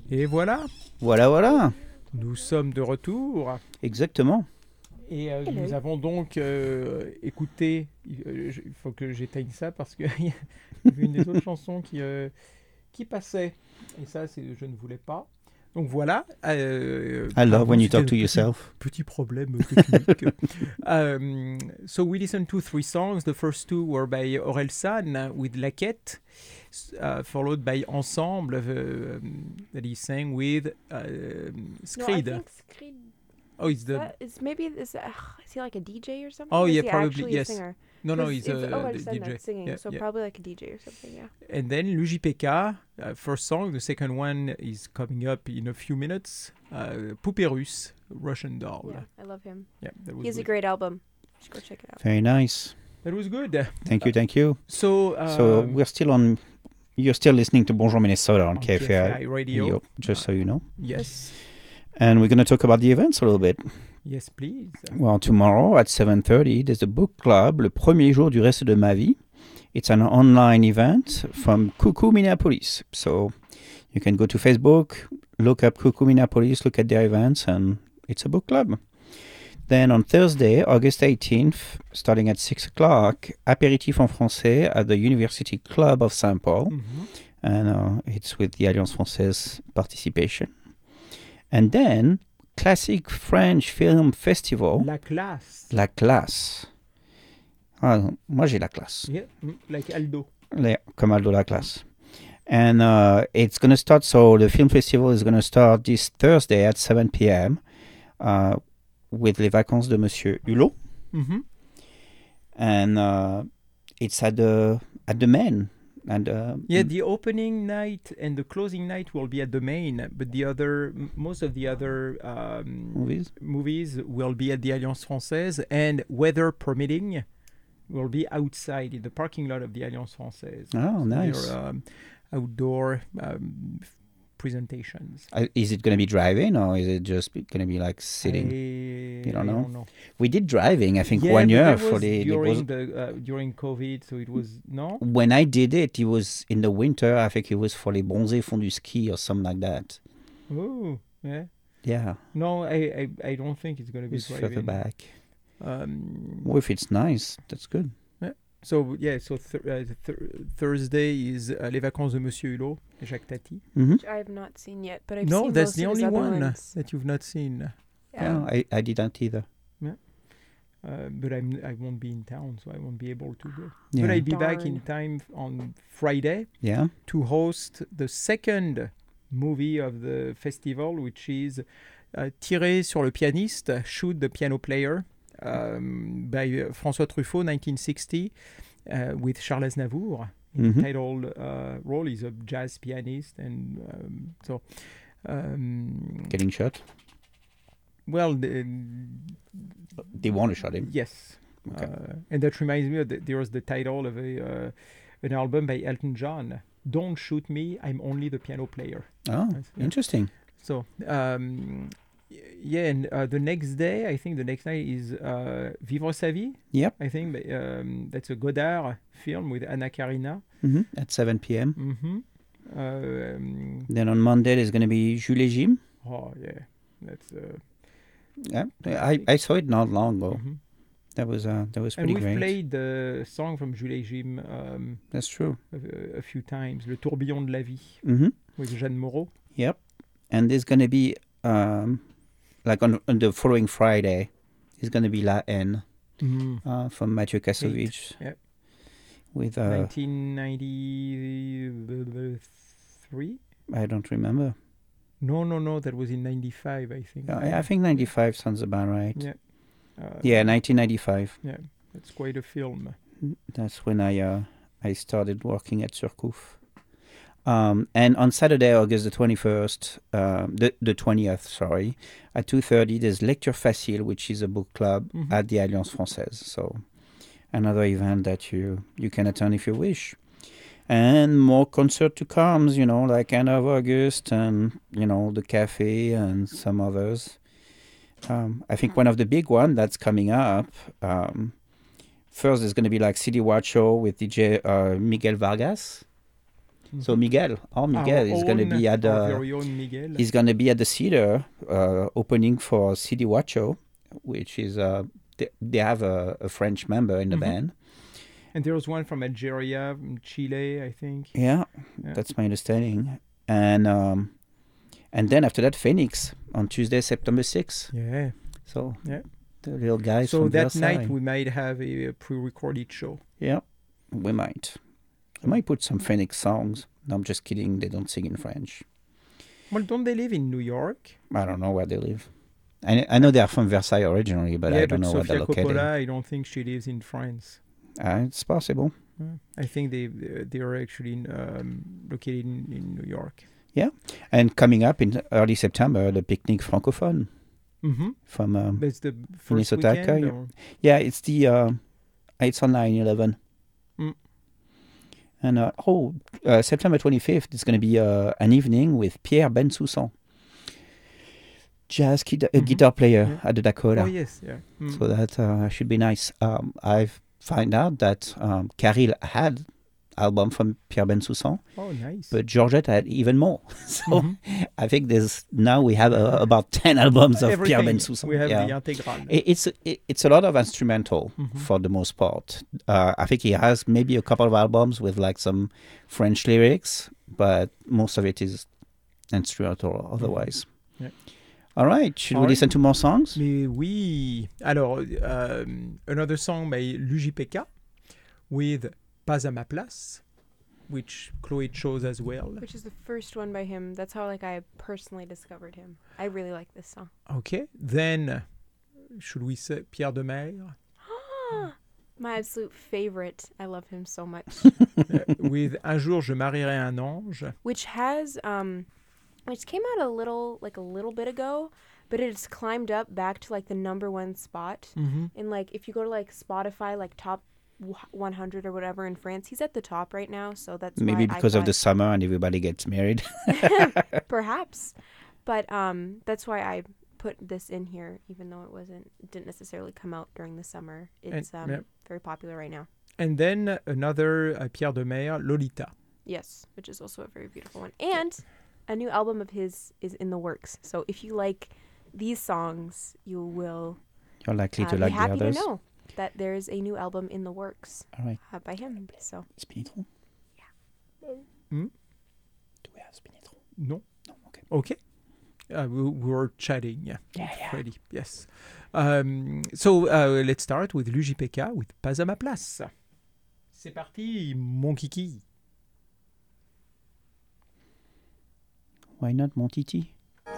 Et voilà. Voilà, voilà. Nous sommes de retour. Exactement. Et euh, nous avons donc euh, écouté. Il faut que j'éteigne ça parce qu'il y a une des autres chansons qui, euh, qui passait. Et ça, c'est, je ne voulais pas. Donc voilà. Euh, I love when you talk to petit, yourself. Petit problème technique. um, so we listened to three songs. The first two were by Orelsan with Laquette, uh, followed by Ensemble uh, that he sang with uh, Screed. No, I think Screed. Oh, it's the. That, it's maybe is, uh, is he like a D J or something? Oh or is yeah, he probably yes. A singer? No, no, he's a, oh, a D J. Singing, yeah, so yeah. probably like a D J or something, yeah. And then l'U J P K, uh, first song. The second one is coming up in a few minutes. Uh, Poupée Russe, Russian Doll. Yeah, I love him. Yeah, that was he has good. a great album. You should go check it out. Very nice. That was good. Thank you, thank you. So, uh, so we're still on. You're still listening to Bonjour Minnesota on, on K F I Radio. Radio, just uh, so you know. Yes. And we're going to talk about the events a little bit. Yes, please. Well, tomorrow at seven thirty, there's a book club, le premier jour du reste de ma vie. It's an online event from Coucou Minneapolis. So you can go to Facebook, look up Coucou Minneapolis, look at their events, and it's a book club. Then on Thursday, August eighteenth, starting at six o'clock, Apéritif en français at the University Club of Saint Paul. Mm-hmm. And uh, it's with the Alliance Française participation. And then, Classic French Film Festival. La classe. La classe. Ah, moi, j'ai la classe. Yeah, like Aldo. Yeah, comme Aldo la classe. And uh, it's going to start, so the film festival is going to start this Thursday at seven p.m. Uh, with Les Vacances de Monsieur Hulot. Mm-hmm. And uh, it's at the, at the Main. And, uh, yeah, the opening night and the closing night will be at the Main, but the other, m- most of the other um, movies movies will be at the Alliance Française, and weather permitting, will be outside in the parking lot of the Alliance Française. Oh, so nice. There are, um, outdoor um, f- presentations. Uh, is it going to be driving or is it just going to be like sitting? I, you don't I know? don't know. We did driving, I think, yeah, one but year that for was the during the the uh, during COVID, so it was no. When I did it, it was in the winter. I think it was for les bronzés font du ski or something like that. Oh, yeah. Yeah. No, I I, I don't think it's going to be It's driving. further back. Um, well, if it's nice, that's good. Yeah. So yeah, so th- uh, th- Thursday is uh, Les Vacances de Monsieur Hulot, Jacques Tati. Mm-hmm. Which I have not seen yet, but I've no, seen that's most the of his only other one ones. that you've not seen. Yeah. Oh, I, I didn't either. Yeah. Uh, but I'm I won't be in town, so I won't be able to go. Yeah. But I'll be back in Darn. time on Friday. Yeah. To host the second movie of the festival, which is uh, Tiré sur le pianiste, Shoot the Piano Player, um, by uh, François Truffaut, nineteen sixty, uh, with Charles Aznavour. In Mhm. the title uh, role, he's a jazz pianist, and um, so um, Getting shot. well, the, They want to shot him. yes, Okay. uh, and that reminds me of the, there was the title of a uh, an album by Elton John. Don't shoot me, I'm only the piano player. Oh, That's- yeah. interesting. So, um, y- yeah, and uh, the next day, I think the next night is uh, Vivre sa vie. Yep. I think but, um, that's a Godard film with Anna Karina. Mm-hmm. At seven p.m. Mm-hmm. Um, Then on Monday, there's going to be Jules et Jim. oh, yeah, that's. Uh, Yeah, I, I saw it not long ago. mhm. That was uh, that was And pretty we've great. played the song from Jules et Jim um, That's true. a, a few times, Le Tourbillon de la vie, Mm-hmm. with Jeanne Moreau. Yep. And there's going to be, um, like on, on the following Friday, there's going to be La Haine Mm. uh, from Mathieu Kassovitch. Yep. With, uh, nineteen ninety-three? I don't remember. No, no, no, that was in ninety-five, I think. Uh, I think ninety-five sounds about right. Yeah. Uh, Yeah, nineteen ninety-five. Yeah, that's quite a film. That's when I uh, I started working at Surcouf. Um, and on Saturday, August the twenty-first, um, the, the twentieth, sorry, at two thirty, there's Lecture Facile, which is a book club Mhm. at the Alliance Française. So another event that you, you can attend if you wish. And more concert to come, you know, like end of August and, you know, the cafe and some others. Um, I think one of the big one that's coming up, um, first there's going to be like City Watch Show with D J uh, Miguel Vargas. So Miguel, our Miguel Our is going to own- be at our the very own Miguel. he's going to be at the theater uh, opening for C D Wacho, which is uh, they, they have a, a French member in the Mhm. band. And there was one from Algeria, from Chile, I think. Yeah, Yeah. that's my understanding. And um, and then after that, Phoenix on Tuesday, September sixth. Yeah. So Yeah. the little guys So from that Versailles. night we might have a, a pre-recorded show. Yeah, we might. I might put some Phoenix songs. No, I'm just kidding. They don't sing in French. Well, don't they live in New York? I don't know where they live. I, I know they are from Versailles originally, but yeah, I don't but know where they're Sofia located. Coppola, I don't think she lives in France. Uh, it's possible. Yeah. I think they they are actually in, um, located in, in New York. Yeah. And coming up in early September, the Picnic Francophone Mhm. from um, It's the first Minnesota. weekend, Yeah. or- Yeah, it's the uh, it's on nine eleven. Mm. And uh, oh, uh, September twenty-fifth, it's going to be uh, an evening with Pierre Bensoussan, jazz kid- uh, Mhm. guitar player Yeah. at the Dakota. Oh, yes, yeah. Mm. So that uh, should be nice. Um, I've found out that um, Caril had album from Pierre Bensoussan, Oh, nice. but Georgette had even more. So Mhm. I think there's now we have uh, about ten albums of Pierre Everything. Bensoussan. We have Yeah. the integral. It- It's it, it's a lot of instrumental Mhm. for the most part. Uh, I think he has maybe a couple of albums with like some French lyrics, but most of it is instrumental otherwise. Yeah. All right, should All we right. listen to more songs? Mais oui. Alors, um, another song by L'U J P K with Pas à ma place, which Chloé chose as well. Which is the first one by him. That's how like I personally discovered him. I really like this song. Okay. Then, should we say Pierre de Mer My absolute favorite. I love him so much. uh, with Un jour je marierai un ange. Which has um which came out a little like a little bit ago, but it's climbed up back to like the number one spot. Mhm. And like if you go to like Spotify like top w- one hundred or whatever in France, he's at the top right now, so that's Maybe why I because of the thought- summer and everybody gets married. perhaps. But um that's why I put this in here, even though it wasn't it didn't necessarily come out during the summer. It's um yep. very popular right now. And then another uh, Pierre de Mer, Lolita. Yes, which is also a very beautiful one. And a new album of his is in the works. So if you like these songs, you will You're likely uh, to be like the happy to others. know that there's a new album in the works All right. uh, by him. So Spinitron? Hmm? Do we have Spinitron? No. No, okay. Okay. Uh, we, we were chatting, yeah. Yeah, yeah. Ready, yes. Um, so uh, let's start with L'U J P K with Pas à ma place. C'est parti, mon kiki. Why not mon titi?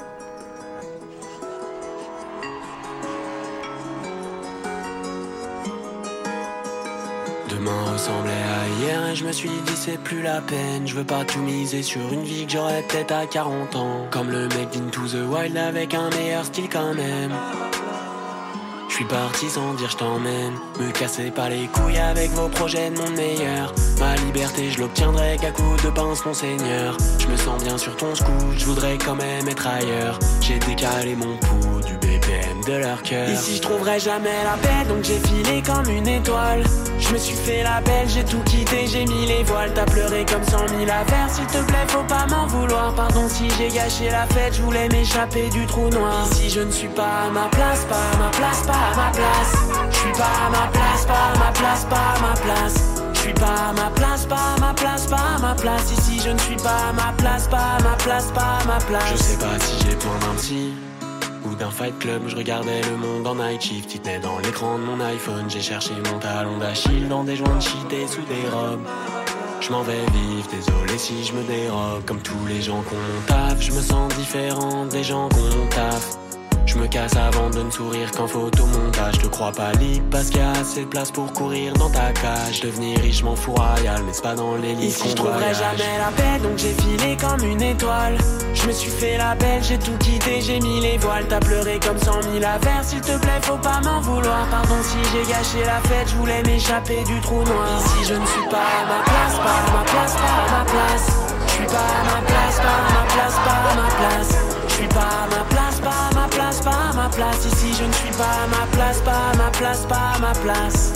Demain ressemblait à hier et je me suis dit c'est plus la peine. Je veux pas tout miser sur une vie que j'aurais peut-être à quarante ans. Comme le mec d'Into the Wild avec un meilleur style quand même. Je suis parti sans dire je t'emmène. Me cassez pas les couilles avec vos projets de mon meilleur. Ma liberté je l'obtiendrai qu'à coups de pince mon seigneur. Je me sens bien sur ton scoot, je voudrais quand même être ailleurs. J'ai décalé mon pouls du B P M de leur cœur. Ici je trouverai jamais la paix donc j'ai filé comme une étoile. Je me suis fait la belle, j'ai tout quitté, j'ai mis les voiles. T'as pleuré comme cent mille affaires, s'il te plaît faut pas m'en vouloir. Pardon si j'ai gâché la fête, je voulais m'échapper du trou noir. Ici je ne suis pas à ma place, pas à ma place, pas à ma place. Je suis pas à ma place, pas à ma place, pas à ma place. Je suis pas à ma place, pas à ma place, pas à ma place. Ici je ne suis pas à ma place, pas à ma place, pas à ma place. Je sais pas si j'ai besoin d'un psy ou d'un fight club, je regardais le monde en night shift. Il tenait dans l'écran de mon iPhone. J'ai cherché mon talon d'Achille dans des joints de shit et sous des robes. Je m'en vais vivre, désolé si je me dérobe. Comme tous les gens qu'on taffe, je me sens différent des gens qu'on taffe. Je me casse avant de ne sourire qu'en photomontage. Je te crois pas libre parce qu'il y a assez de place pour courir dans ta cage. Devenir riche m'en fous royal, mais c'est pas dans les livres. Ici je trouverai jamais la paix donc j'ai filé comme une étoile. Je me suis fait la belle, j'ai tout quitté, j'ai mis les voiles. T'as pleuré comme cent mille affaires, s'il te plaît faut pas m'en vouloir. Pardon si j'ai gâché la fête, je voulais m'échapper du trou noir. Ici je ne suis pas à ma place, pas à ma place, pas à ma place. Je suis pas à ma place, pas à ma place, pas à ma place. Je suis pas à ma place, pas à ma place, pas à ma place. Ici je ne suis pas à ma place, pas à ma place, pas à ma place.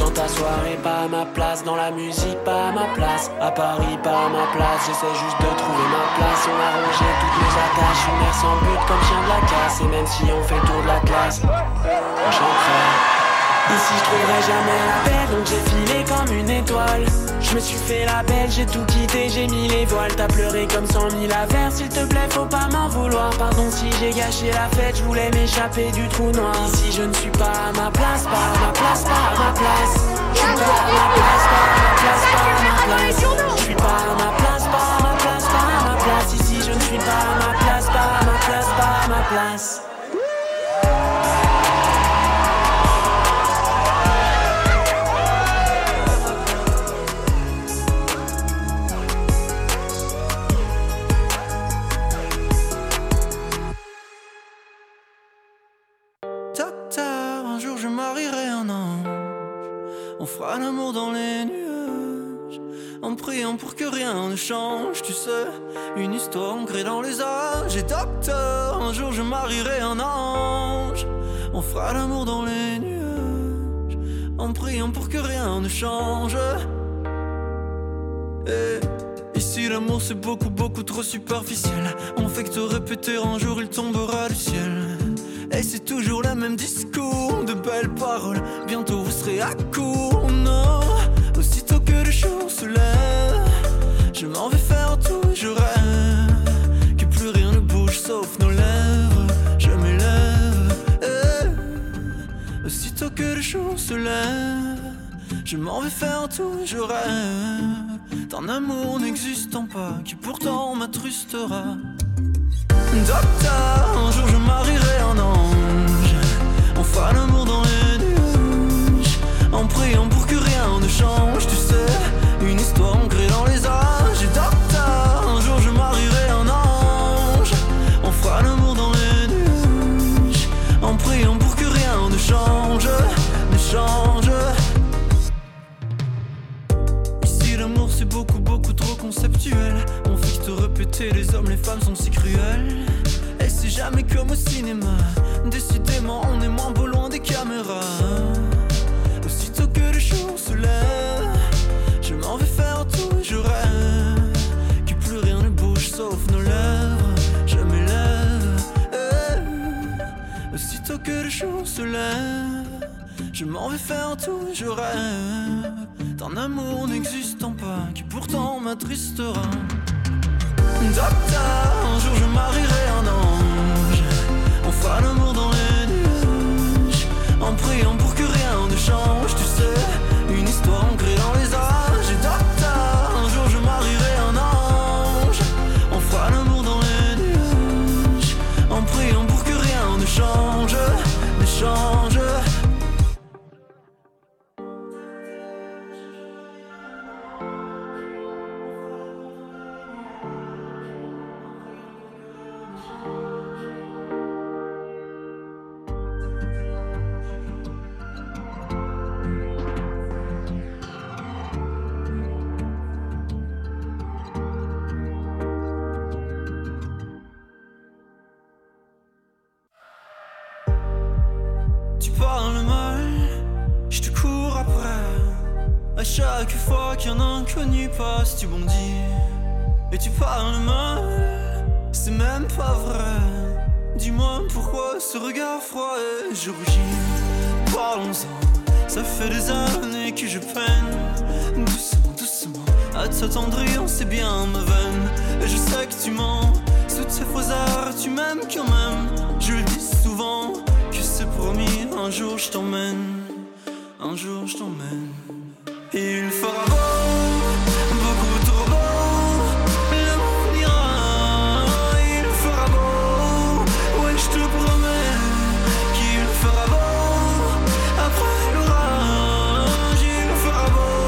dans ta soirée, pas à ma place. Dans la musique, pas à ma place. À Paris, pas à ma place. J'essaie juste de trouver ma place. On a rangé toutes nos attaches. Une mère sans but comme chien de la casse. Et même si on fait le tour de la classe, on chanterait. Ici je trouverai jamais la paix, donc j'ai filé comme une étoile. Je me suis fait la belle, j'ai tout quitté, j'ai mis les voiles. T'as pleuré comme cent mille affaires, s'il te plaît faut pas m'en vouloir. Pardon si j'ai gâché la fête, je voulais m'échapper du trou noir. Ici je ne suis pas à ma place, pas à ma place, pas à ma place. Je suis pas à ma place, pas à ma place, pas à ma place. Je suis pas à ma place, pas à ma place, pas à ma place. Ici je ne suis pas à ma place, pas à ma place, pas à ma place. On fera l'amour dans les nuages, en priant pour que rien ne change. Tu sais, une histoire ancrée dans les âges. Et docteur, un jour je marierai un ange. On fera l'amour dans les nuages, en priant pour que rien ne change. Et ici l'amour c'est beaucoup beaucoup trop superficiel. On fait que te répéter, un jour il tombera du ciel. Et c'est toujours le même discours, de belles paroles. Bientôt vous serez à court, non. Aussitôt que le jour se lève, je m'en vais faire tout, je rêve que plus rien ne bouge sauf nos lèvres. Je m'élève, eh. Aussitôt que le jour se lève, je m'en vais faire tout, je rêve d'un amour n'existant pas, qui pourtant m'attrustera. Docteur, un jour je marierai un ange. On fera l'amour dans les nuages, en priant pour que rien ne change. Tu sais, une histoire ancrée dans les âges. Et docteur, un jour je marierai un ange. On fera l'amour dans les nuages, en priant pour que rien ne change, ne change. Ici l'amour c'est beaucoup beaucoup trop conceptuel. On fait que te répéter, les hommes les femmes sont si cruels. Et c'est jamais comme au cinéma, décidément on est moins beau loin des caméras. Aussitôt que le jour se lève, je m'en vais faire tout, je rêve que plus rien ne bouge sauf nos lèvres. Je m'élève, eh. Aussitôt que le jour se lève, je m'en vais faire tout, je rêve d'un amour n'existant pas, qui pourtant m'attristera. Docteur, un jour je marierai un ange. On fera l'amour dans les nuages, en priant pour que rien ne change. Tu sais, une histoire ancrée dans les âges. Et docteur, un jour je marierai un ange. On fera l'amour dans les nuages, en priant pour que rien ne change, ne change. Parle mal, je te cours après. À chaque fois qu'un inconnu passe, tu bondis. Et tu parles mal, c'est même pas vrai. Dis-moi pourquoi ce regard froid et je rougis. Parlons-en, ça fait des années que je peine. Doucement, doucement, à t'attendrir, c'est bien ma veine. Et je sais que tu mens, sous tes faux airs, tu m'aimes quand même. Je le dis souvent, c'est promis, un jour je t'emmène, un jour je t'emmène. Il fera beau, beaucoup trop beau, le monde ira. Il fera beau, ouais je te promets qu'il fera beau. Après l'orage, il fera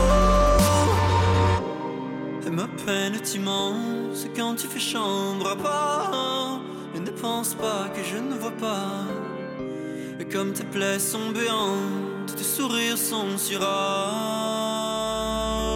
beau. Et ma peine est immense quand tu fais chambre à part. Et ne pense pas que je ne vois pas. Et comme tes plaies sont béantes, tes sourires sont si rares.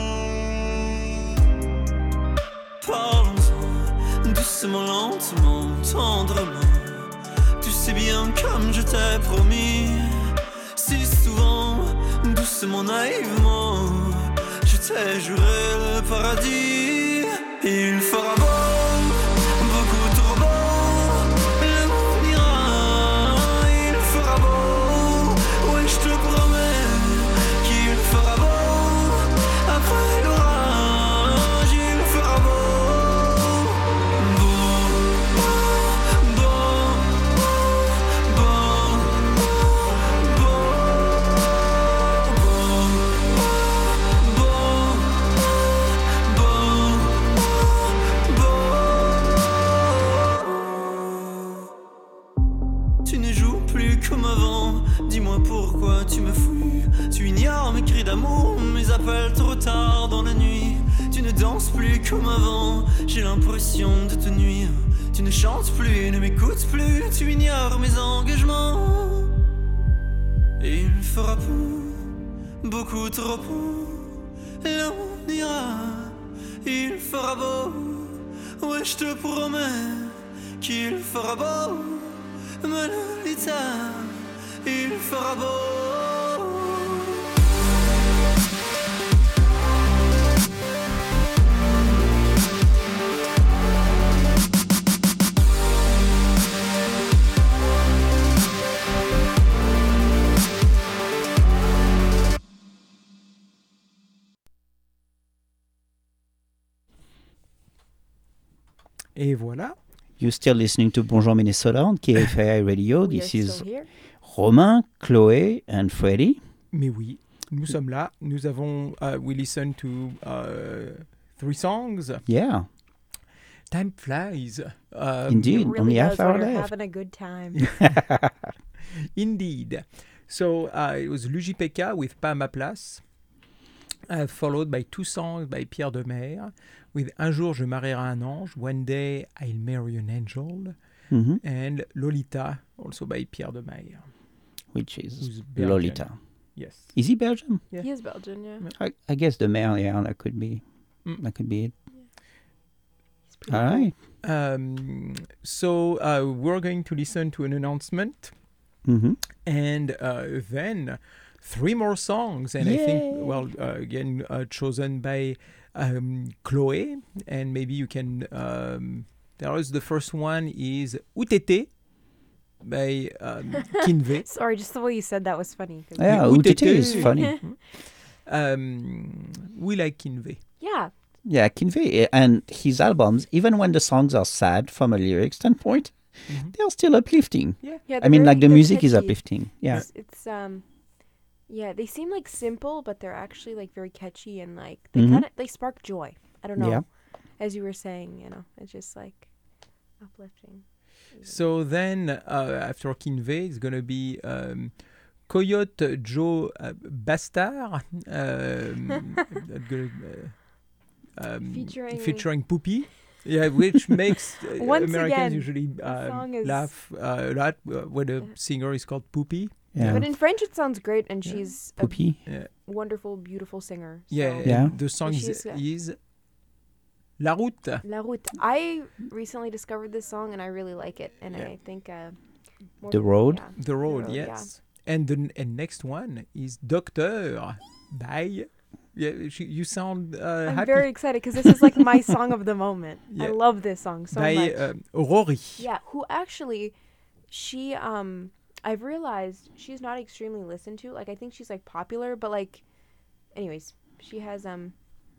Parlons-en, doucement, lentement, tendrement. Tu sais bien comme je t'ai promis, si souvent, doucement, naïvement. Je t'ai juré le paradis. Il fera beau, beaucoup trop beau. Le monde ira, il fera beau. Oui, je te promets qu'il fera beau. Après l'orage, il fera beau. Beau, beau, beau, beau, Tu ne joues plus comme avant. Dis-moi pourquoi tu me fouilles. Tu ignores mes cris d'amour, mes appels trop tard dans la nuit. Tu ne danses plus comme avant. J'ai l'impression de te nuire. Tu ne chantes plus, ne m'écoutes plus. Tu ignores mes engagements. Et il fera peu, beaucoup trop peu. Là on ira, il fera beau. Ouais, je te promets qu'il fera beau. Manolita, il fera beau. Et voilà. You're still listening to Bonjour Minnesota on K F A I Radio. We This are is still here. Romain, Chloé, and Freddy. Mais oui, nous sommes là. Nous avons, uh, we listened to uh, three songs. Yeah, Time flies. Um, indeed. Really Only half does when hour you're left. having a good time. Indeed. So uh, it was Luigi Pekka with Pas à ma place, uh, followed by two songs by Pierre Demer with Un jour je marierai un ange, One day I'll marry an angel, Mhm. and Lolita, also by Pierre Demer. Which is Who's Belgian. Lolita. Yes. Is he Belgian? Yeah. He is Belgian, yeah. I, I guess the male, yeah, that could be, Mm. that could be it. He's pretty All cool. right. Um, so uh, we're going to listen to an announcement, Mm-hmm. and uh, then three more songs, and I Yay. think, well, uh, again, uh, chosen by um, Chloé, and maybe you can um, tell us. The first one is Où t'étais by um, Kinvey. Sorry, just the way you said that was funny. 'cause- Yeah, Où Où t'étais t'étais is funny. um, we like Kinvey. Yeah. Yeah, Kinvey. And his albums, even when the songs are sad from a lyric standpoint, Mhm. they're still uplifting. Yeah. Yeah, I they're mean, very- like the they're music is catchy. uplifting. Yeah. It's, it's um yeah, they seem like simple, but they're actually like very catchy and like they Mhm. kind of they spark joy. I don't know. Yeah. As you were saying, you know, it's just like uplifting. So then, uh, after Kinvey, it's going to be um, Coyote Joe uh, Bastard, um, that gonna, uh, um, Featuring- featuring Poopy. Yeah, which makes uh, Once Americans again, usually the um, song is- laugh uh, a lot uh, when a singer is called Poopy. Yeah. But in French, it sounds great, and Yeah. she's a Poopy. Yeah, wonderful, beautiful singer. yeah. so- and Yeah. The song is, she's, uh, is La Route. La Route. I recently discovered this song, and I really like it. And Yeah. I think uh, more The people- Road? yeah. The Road, Road, yeah. yes. And the n- and next one is Doctor by. Yeah, she, you sound uh, I'm happy. very excited because this is like my song of the moment. I Yeah. love this song so by much. um, Rory. Yeah, who actually, she um, I've realized she's not extremely listened to. Like I think she's like popular, but like, anyways, she has um,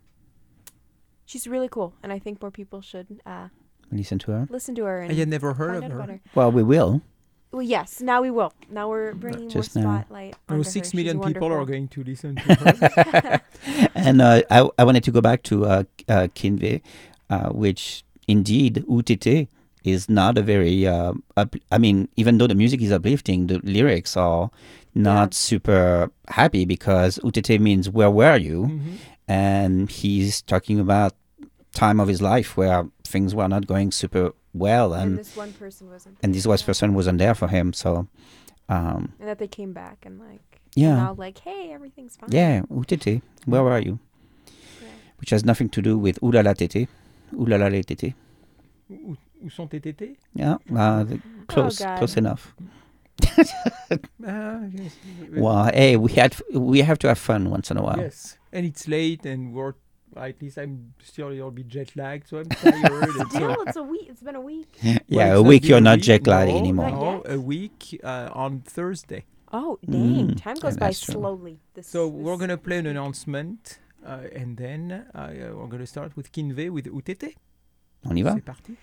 she's really cool, and I think more people should uh Listen to her. listen to her. And I had never heard find of out her. about her. Well, we will. Well, yes, now we will. Now we're bringing just more now. spotlight. Oh, onto six her. million She's people are wonderful. going to listen to her. And uh, I, I wanted to go back to uh, uh, Kinvey, uh, which indeed, Où t'étais is not a very, uh, up, I mean, even though the music is uplifting, the lyrics are not super happy because Où t'étais means where were you? Mhm. And he's talking about time of his life where things were not going super well. And And, this one person wasn't. and this there, was yeah. person wasn't there for him. So, um, And that they came back and like. Yeah. Now like, hey, everything's fine. yeah, Où t'étais? Where were you? Yeah. Which has nothing to do with Ouh là là tété. Ouh là là les tétés. Où, où sont tes tétés? Yeah, uh, the- close, God. close enough. Ah, yes. Well, hey, we had we have to have fun once in a while. Yes, and it's late, and we're at least I'm still a little bit jet lagged, so I'm tired. and so, Still, it's a week. It's been a week. Yeah, Well, a it's week been you're a not week, jet lagged no, anymore. No, a week uh, on Thursday. Oh, dang. Mm, Time goes yeah, by that's true. slowly. This, So this we're gonna play an announcement, uh, and then uh, uh, we're gonna start with Kinvey with U T T. On y va? C'est parti.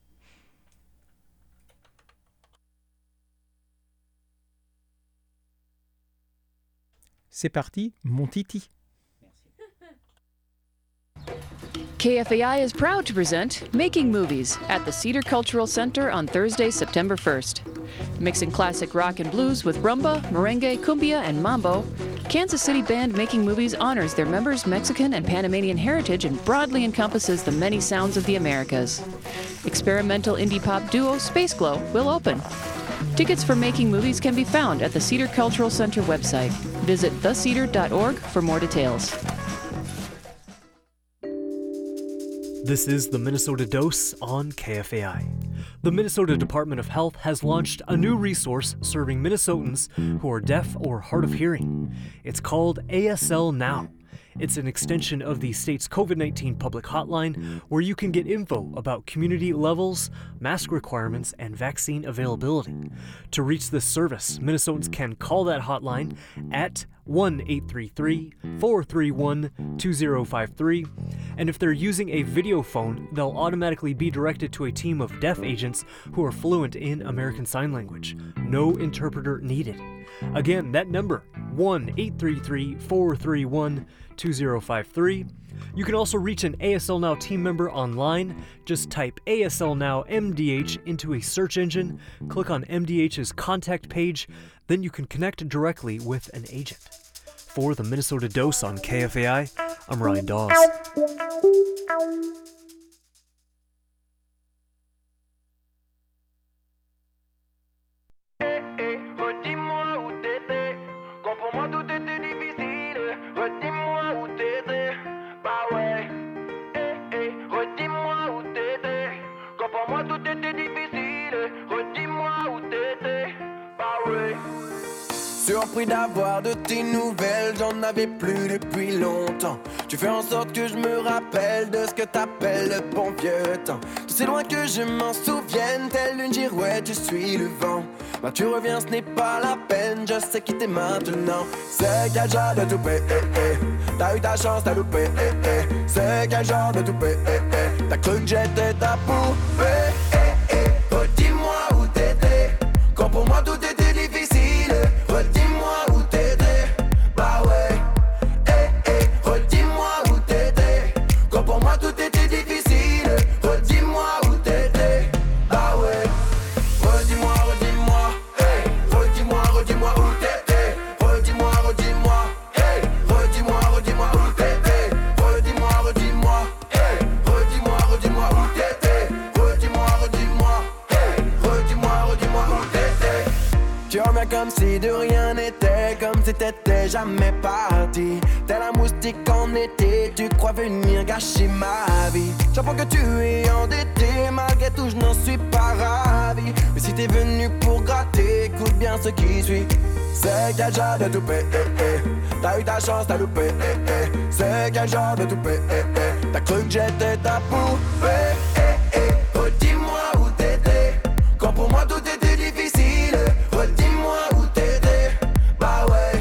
C'est parti, mon titi. K F A I is proud to present Making Movies at the Cedar Cultural Center on Thursday, September first. Mixing classic rock and blues with rumba, merengue, cumbia, and mambo, Kansas City band Making Movies honors their members' Mexican and Panamanian heritage and broadly encompasses the many sounds of the Americas. Experimental indie pop duo Space Glow will open. Tickets for Making Movies can be found at the Cedar Cultural Center website. Visit the cedar dot org for more details. This is the Minnesota Dose on K F A I. The Minnesota Department of Health has launched a new resource serving Minnesotans who are deaf or hard of hearing. It's called A S L Now. It's an extension of the state's COVID nineteen public hotline where you can get info about community levels, mask requirements, and vaccine availability. To reach this service, Minnesotans can call that hotline at one eight three three, four three one, two zero five three, and if they're using a video phone, they'll automatically be directed to a team of deaf agents who are fluent in American Sign Language. No interpreter needed. Again, that number, one eight three three, four three one, two zero five three. You can also reach an A S L Now team member online. Just type A S L Now M D H into a search engine, click on M D H's contact page, then you can connect directly with an agent. For the Minnesota Dose on K F A I, I'm Ryan Dawes. Redis-moi où t'étais, quand pour moi tout était difficile. Redis-moi où t'étais, bah ouais. Eh, eh, redis-moi où t'étais, quand pour moi tout était difficile. Redis-moi où t'étais, bah ouais. Surpris d'avoir de tes nouvelles, j'en avais plus depuis longtemps. Tu fais en sorte que je me rappelle de ce que t'appelles le bon vieux temps. Tout c'est loin que je m'en souvienne, telle une girouette, je suis le vent. Bah tu reviens, ce n'est pas la peine, je sais quitter maintenant. C'est quel genre de toupet, eh, eh. T'as eu ta chance, t'as loupé, eh, eh. C'est quel genre de toupet, eh, eh. T'as cru que j'étais ta poupée, eh, eh. Redis-moi où t'étais, quand pour moi tout était difficile. Redis-moi où t'étais, bah ouais. Eh, eh. Redis-moi où t'étais, quand pour moi tout était difficile. Redis-moi où t'étais, bah ouais. Redis-moi, redis-moi, hey. Redis-moi, redis-moi où t'étais. Redis-moi, redis-moi, hey. Redis-moi, redis-moi où t'étais. Redis-moi, redis-moi, hey. Redis-moi, redis-moi où t'étais. Redis-moi, redis-moi, hey. Redis-moi, redis-moi où t'étais. Tu reviens comme si de rien n'était, comme si t'étais jamais parti. T'es la moustique en été, tu crois venir gâcher ma vie. J'apprends que tu es endetté, malgré tout je n'en suis pas ravi. Mais si t'es venu pour gratter, écoute bien ce qui suit. C'est quel genre de toupet, eh, eh. T'as eu ta chance, t'as loupé, eh, eh. C'est quel genre de toupet, eh, eh. T'as cru que j'étais ta poupée, eh, eh. Redis-moi où t'étais, quand pour moi tout était difficile. Redis-moi où t'étais, bah ouais.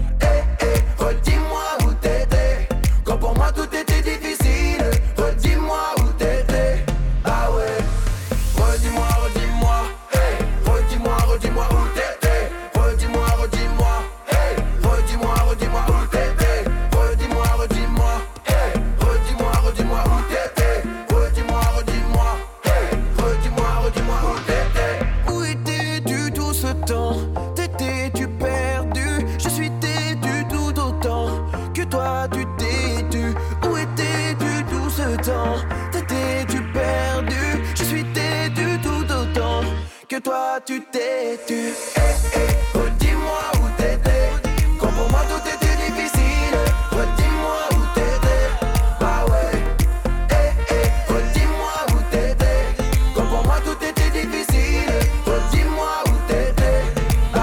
Eh, eh. Redis-moi où t'étais, quand pour moi tout était difficile. Redis-moi où t'étais, bah ouais. Redis-moi, redis-moi, hey. Redis-moi, redis-moi où t'étais. Redis-moi, redis-moi, hey. Redis-moi, redis-moi où t'étais. Redis-moi, redis-moi, hey. Redis-moi, redis-moi où t'étais. Redis-moi, redis-moi, hey. Redis-moi, redis-moi où t'étais. Où étais-tu tout ce temps? T'étais-tu perdu? Je suis têtu tout autant que toi tu t'es tu. Où étais-tu tout ce temps? T'étais-tu perdu? Je suis têtu tout autant que toi tu t'es tu. Eh, eh, redis-moi où t'étais, quand pour moi tout était difficile. Redis-moi où t'étais, bah ouais. Eh, eh, redis-moi où t'étais, quand pour moi tout était difficile. Redis-moi où t'étais,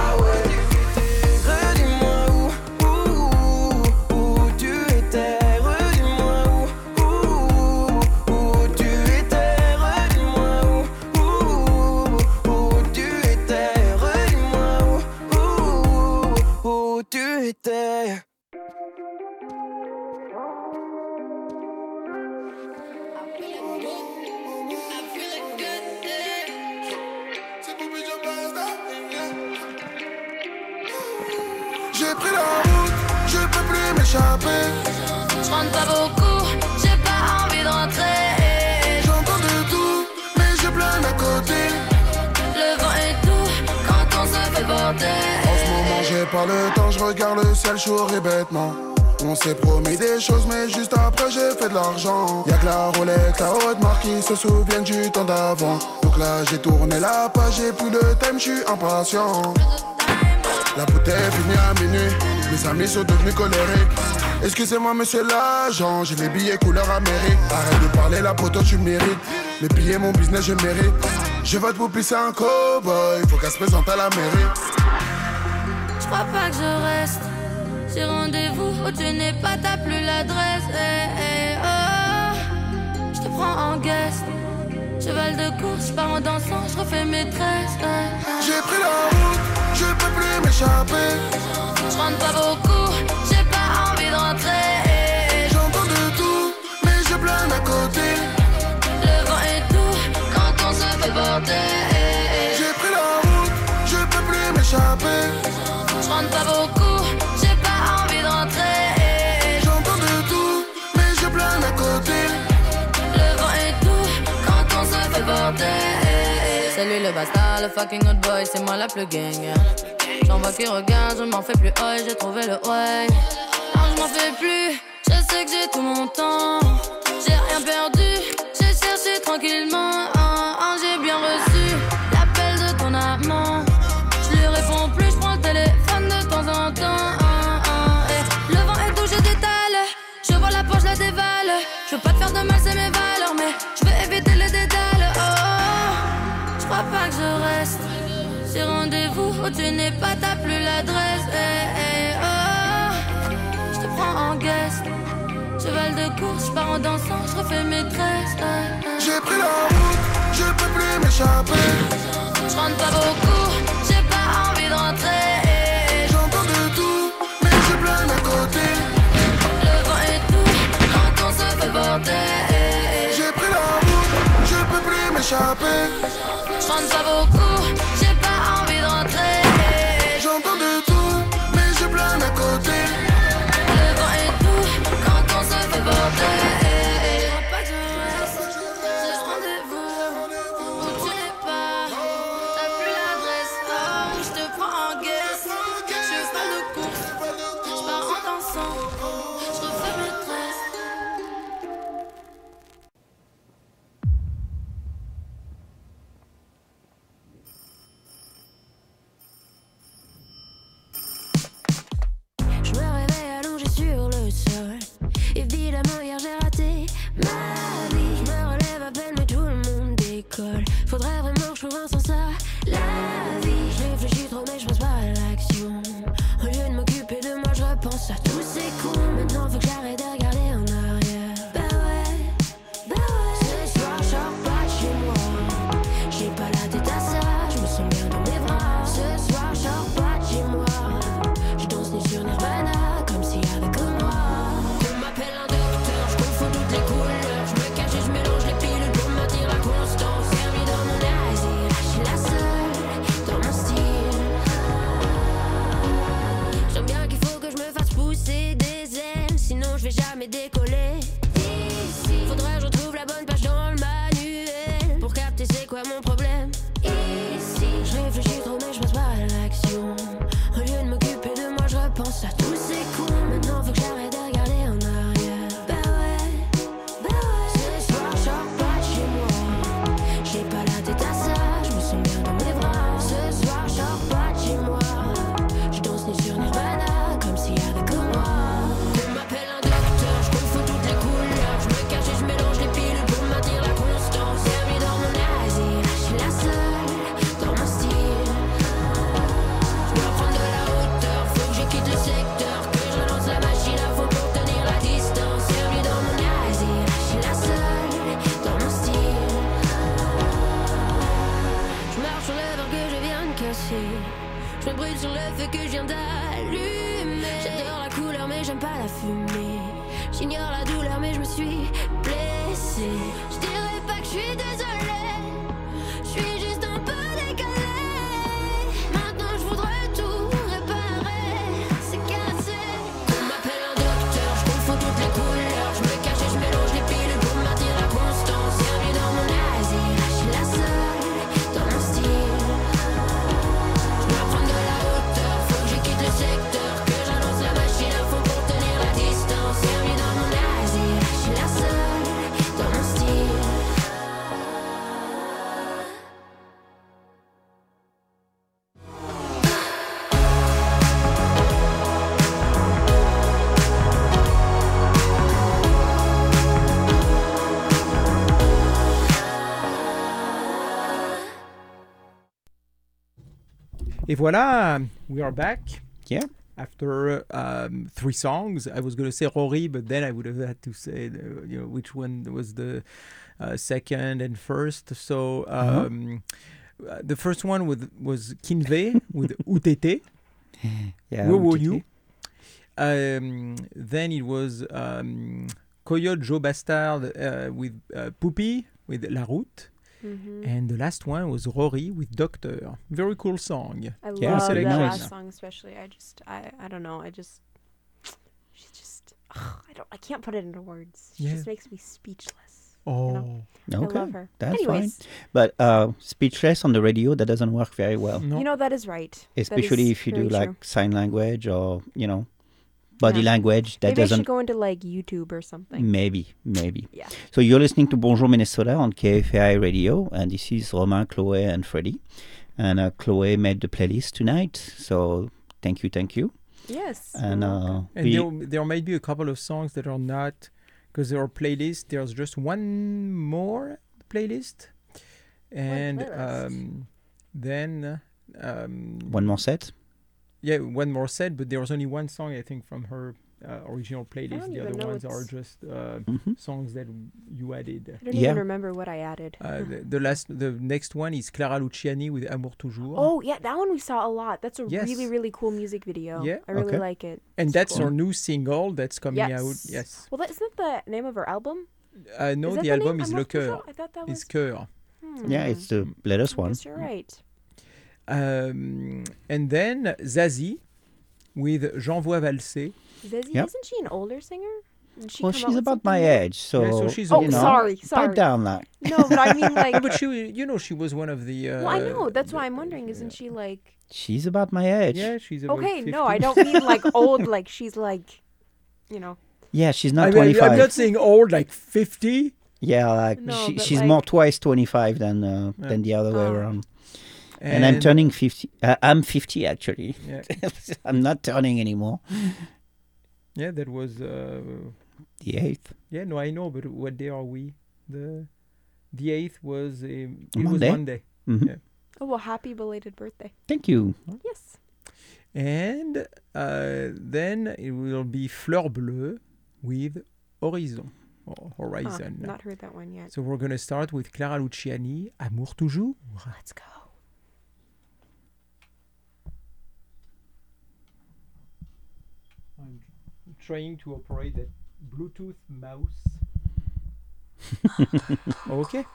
J'ai pris la route, je peux plus m'échapper. Je rentre pas beaucoup, j'ai pas envie de rentrer. J'entends de tout, mais je plane à côté. Le vent est doux quand on se fait porter. En ce moment j'ai pas le temps, je regarde le ciel chaud et bêtement. On s'est promis des choses mais juste après j'ai fait de l'argent. Y'a que la Rolex, la haute marque qui se souviennent du temps d'avant. Donc là j'ai tourné la page, j'ai plus de thème, j'suis impatient. La bouteille est finie à minuit, mes amis sont devenus colériques. Excusez-moi monsieur l'agent, j'ai les billets couleur Amérique. Arrête de parler la poteau, tu mérites. Les billets mon business je mérite. Je vote pour pisser un cowboy, faut qu'elle se présente à la mairie. Je crois pas que je reste. J'ai rendez-vous où tu n'es pas, t'as plus l'adresse. Hey, hey, oh. Je te prends en guest. Cheval de course, je pars en dansant, je refais mes tresses. Hey, hey. J'ai pris la route, je peux plus m'échapper. Je rentre pas beaucoup, j'ai pas envie de rentrer. J'entends de tout, mais je plane à côté. Le vent est doux quand on se fait porter. J'ai pris la route, je peux plus m'échapper. Je rentre pas beaucoup, j'ai pas envie de rentrer. J'entends de tout, mais je plane à côté. Le vent est doux quand on se fait porter. C'est lui le bastard, le fucking good boy, c'est moi la plus gang. J'en vois qui regarde, je m'en fais plus, oh j'ai trouvé le way. Non je m'en fais plus, je sais que j'ai tout mon temps. J'ai rien perdu, j'ai cherché tranquillement. Oh, oh, j'ai bien reçu l'appel de ton amant. Je lui réponds plus, je prends le téléphone de temps en temps. Oh, oh, eh. Le vent est doux, je détale. Je vois la poche, je la dévale. Je veux pas te faire de mal, c'est mes valeurs, mais je veux éviter les dédales. Oh, oh. Je crois pas que je reste. J'ai rendez-vous où tu n'es pas, t'as plus l'adresse. Hey, hey, oh. Je te prends en guest. Cheval de course, je pars en dansant, je refais mes tresses. Hey, hey. J'ai pris la route, je peux plus m'échapper. Je rentre pas beaucoup, j'ai pas envie de rentrer. J'entends de tout, mais je plane à côté. Le vent est doux quand on se fait porter. J'ai pris la route, je peux plus m'échapper. Je rentre pas beaucoup, j'ai pas envie de rentrer. J'entends de tout, mais je plane à côté. Le vent est doux quand on se fait porter. Je crois pas que je reste, j'ai rendez-vous où tu n'es pas, t'as plus l'adresse. Oh, je te prends en guest, je suis fan de course, je pars en dansant, je refais mes tresses. Je me réveille allongé sur le sol. Évidemment hier j'ai raté ma vie. Je me relève à peine mais tout le monde décolle. Faudrait vraiment que je trouve un sens à la vie. Je réfléchis trop mais je passe pas à l'action. Au lieu de m'occuper de moi je repense à tous ces cons. Maintenant faut que j'arrête de regarder en arrière. Bah ouais, bah ouais. Ce soir je sors pas de chez moi. J'ai pas la tête à ça, je me sens bien dans mes bras. Ce soir je sors pas de chez moi. Je danse nu sur Nirvana comme s'il y avait que moi. On m'appelle un docteur, je confonds toutes les couleurs. Je me cache et je mélange les pilules pour maintenir la constance. Servi dans mon asile, je suis la seule dans mon style. J'aime bien qu'il faut que je me fasse pousser des ailes, sinon je vais jamais décoller. Ici, faudrait que je retrouve la bonne page dans le manuel pour capter c'est quoi mon problème. Ici, je réfléchis trop mais je passe pas à l'action. Au lieu de m'occuper de moi je repense à tous ces cons. Maintenant faut que j'arrête de regarder en arrière. Bah ouais, bah ouais. Ce soir je sors pas de chez moi. J'ai pas la tête à ça, je me sens bien dans mes bras. Ce soir je sors pas de chez moi. Je danse nu sur Nirvana comme s'il y avait que moi. On m'appelle un docteur, je confonds toutes les couleurs. Je me cache et je mélange les pilules pour maintenir la constance. Servi dans mon asile, je suis la seule dans mon style. Je dois prendre de la hauteur, faut que je quitte le secteur, que je relance la machine à fond pour tenir la distance. Servi dans mon asile, je suis la seule dans mon style. Je marche sur le verre que je viens de casser. Je me brûle sur le feu que je viens d'allumer. J'adore la couleur mais j'aime pas la fumée. J'ignore la douleur mais je me suis blessée. Je dirais pas que je suis désolée, je suis juste un peu décalée. Maintenant je voudrais tout réparer. C'est Et voilà, we are back. Yeah. After um, three songs, I was going to say Rory, but then I would have had to say, the, you know, which one was the uh, second and first. So um, uh-huh. uh, the first one with, was Kinvey with U T T. Yeah. Where were you? Um, then it was um, Coyote Joe Bastard uh, with uh, Poupie with La Route. Mm-hmm. And the last one was Rory with Doctor. Very cool song. I yeah, love that nice. last song especially. I just, I, I don't know. I just, she's just, ugh, I don't, I can't put it into words. She yeah. just makes me speechless. Oh, you know? okay. I love her. That's Anyways. fine. But uh, speechless on the radio, that doesn't work very well. No. You know, that is right. Especially is if you do very like true. sign language or, you know, body Yeah. language. That Maybe I doesn't. should go into like YouTube or something. Maybe, maybe. Yeah. So you're listening to Bonjour Minnesota on K F A I Radio, and this is Romain, Chloé, and Freddie. And uh, Chloé made the playlist tonight, so thank you, thank you. Yes. And, uh, and we, there, there might be a couple of songs that are not, because there are playlists. There's just one more playlist, and playlist? um, then um, one more set. Yeah, one more set, but there was only one song I think from her uh, original playlist. don't The even other know ones are it's- just uh, Mm-hmm. songs that you added. I don't Yeah. even remember what I added. Uh, the, the last, the next one is Clara Luciani with Amour Toujours. Oh, yeah, that one we saw a lot. That's a Yes. really, really cool music video. Yeah, I really okay. like it. and It's that's cool. her new single that's coming Yes. out. Yes. Well, that, isn't that the name of her album? Uh, no, Is that the the album name? is Amour Le Coeur. Toujours? I thought that was... It's Coeur. Hmm. Yeah, it's the latest I one. guess you're right. Um, and then Zazie with J'envoie valser. Zazie, Yep. isn't she an older singer? Did she Well, come out she's with about my something new? age, so, Yeah, so she's Oh, you know, sorry, sorry. pipe down, like. No, but I mean, like... No, but she, you know, she was one of the. Uh, well, I know. That's why I'm wondering. Isn't she like... She's about my age. Yeah, she's about Okay, fifty. no, I don't mean like old. Like she's like, you know... Yeah, she's not I mean, twenty-five. I'm not saying old, like fifty. Yeah, like No, she, but she's like- more twice twenty-five than uh, Yeah. than the other way Oh. around. And, I'm turning fifty. Uh, I'm fifty actually. Yeah. I'm not turning anymore. Yeah, that was. Uh, The eighth. yeah, no, I know, but what day are we? The the eighth was a. It was Monday. Monday. Mhm. Yeah. Oh, well, happy belated birthday. Thank you. Yes. And uh, then it will be Fleur Bleue with Horizon. Or Huh, Horizon. not heard that one yet. So we're going to start with Clara Luciani, Amour Toujours. Let's go. I'm trying to operate that Bluetooth mouse. Okay.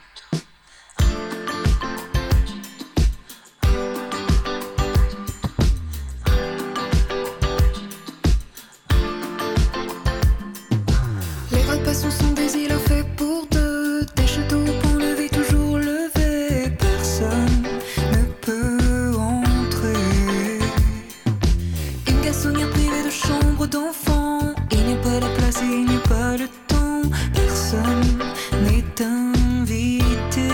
Les repas sont, sont des îlots faits pour deux, des châteaux pour lever, toujours levé. Personne ne peut entrer. Une garçonnière privée de chambre d'enfant. Il n'y a pas la place et il n'y a pas le temps. Personne n'est invité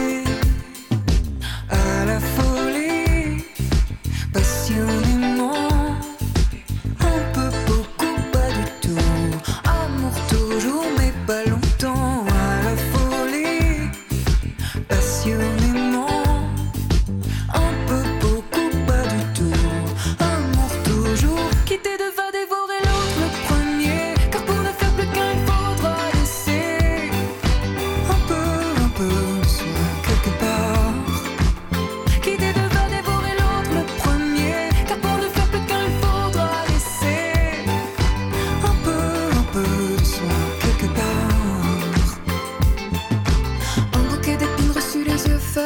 à la folie, passionnément. Un peu, beaucoup, pas du tout. Amour toujours, mais pas longtemps. À la folie, passionnément. Un peu, beaucoup, pas du tout. Amour toujours. Quitter de va dévorer l'autre le premier. Car pour ne faire plus qu'un, il faudra laisser un peu, un peu de soi quelque part. Quitter de va dévorer l'autre le premier. Car pour ne faire plus qu'un, il faudra laisser un peu, un peu de soi quelque part. Un bouquet d'épines reçu les yeux fermés.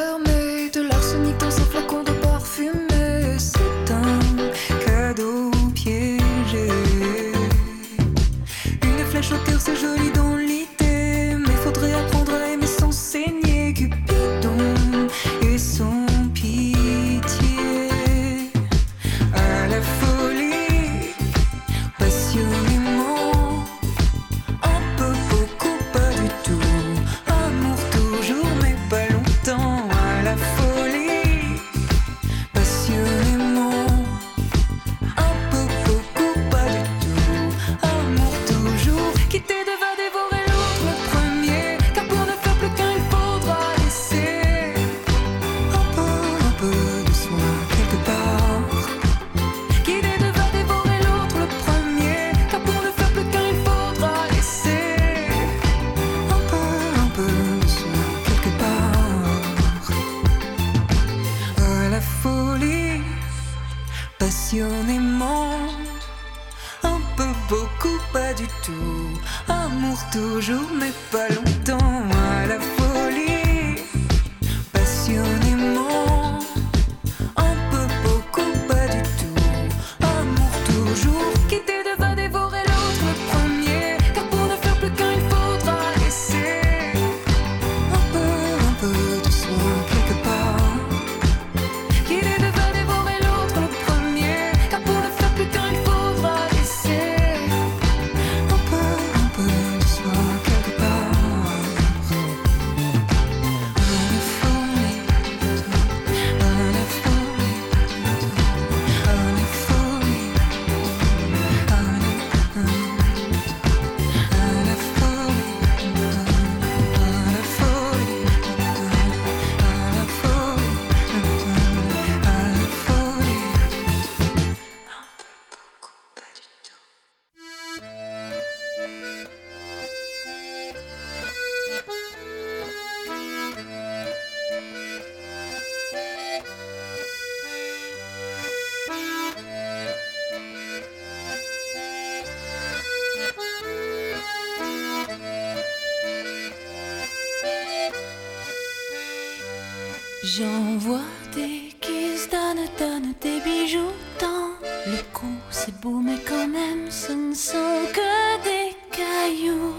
tout. Amour toujours, mais pas longtemps. À la folie, passionnément. Un peu, beaucoup, pas du tout. Amour toujours, quitter devant dévorer l'autre le premier. Car pour ne faire plus qu'un, il faudra laisser un peu, un peu de soi quelque part. Quitter devant dévorer l'autre le premier. Car pour ne faire plus qu'un, il faudra laisser un peu, un peu de soi quelque part. À la folie, à la folie, à la folie, à la à la folie, à la folie, à la folie, à la folie. J'envoie des kisses, donne, donne des bijoux dans le cou. C'est beau, mais quand même, ce ne sont que des cailloux.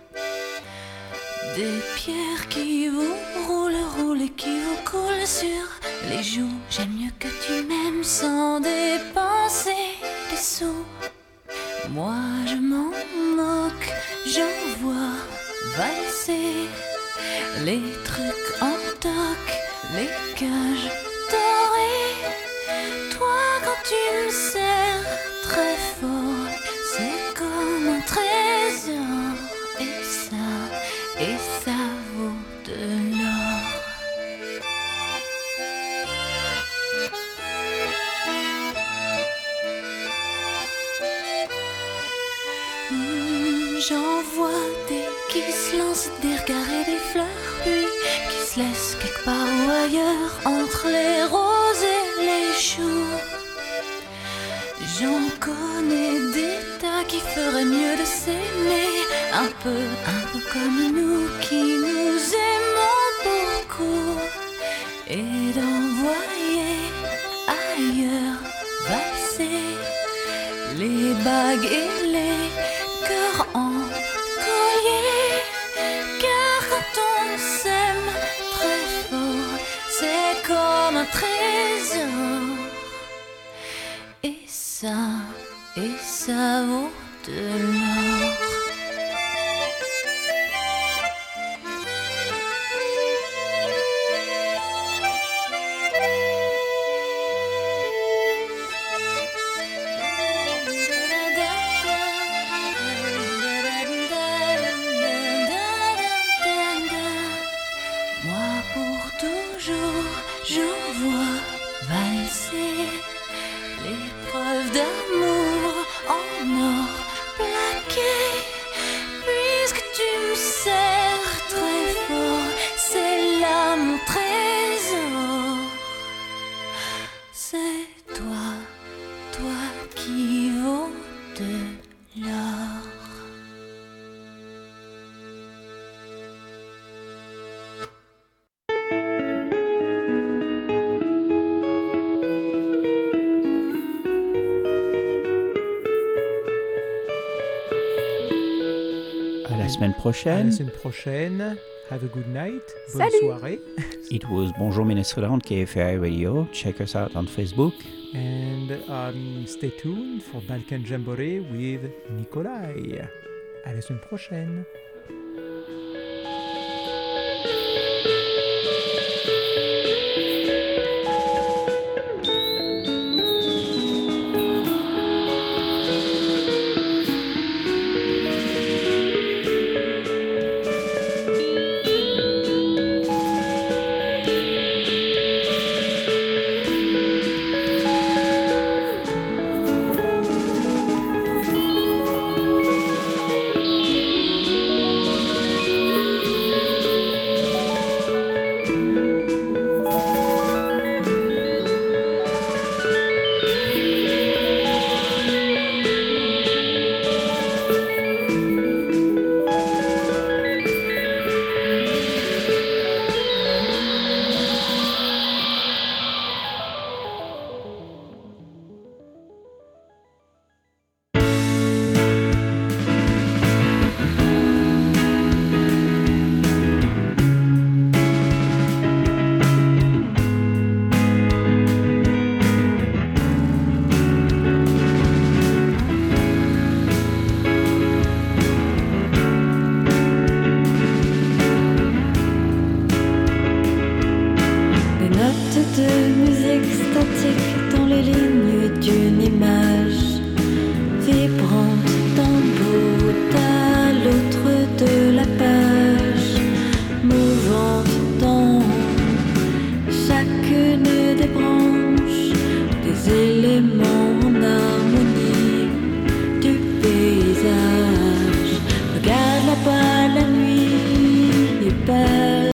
Des pierres qui vous roulent, roulent et qui vous coulent sur les joues. J'aime mieux que tu m'aimes sans dépenser des sous. Moi, je m'en moque, j'envoie valser les trucs en toc, les cages dorées. Toi, quand tu me serres très fort, c'est comme un trésor. Et ça, et ça vaut de l'or. Mmh, j'envoie des qui se lancent des regards et des fleurs, puis qui se laissent quelque part ou ailleurs entre les roses et les choux. J'en connais des tas qui feraient mieux de s'aimer un peu, un peu comme nous qui nous aimons beaucoup, et d'envoyer ailleurs valser les bagues et les cœurs en collier. Car quand on s'aime très fort, c'est comme un trésor. Et ça, et ça vaut de l'or. Moi pour toujours, j'envoie valser les preuves d'amour en or plaqué. Puisque tu me serres très fort, c'est là mon trésor. C'est toi, toi qui vaut de l'or. À la semaine À la prochaine. semaine prochaine. Have a good night. Bonne Salut. soirée. It was Bonjour Minnesota on K F A I Radio. Check us out on Facebook. And um, stay tuned for Balkan Jamboree with Nikolai. À la semaine prochaine. fatigue.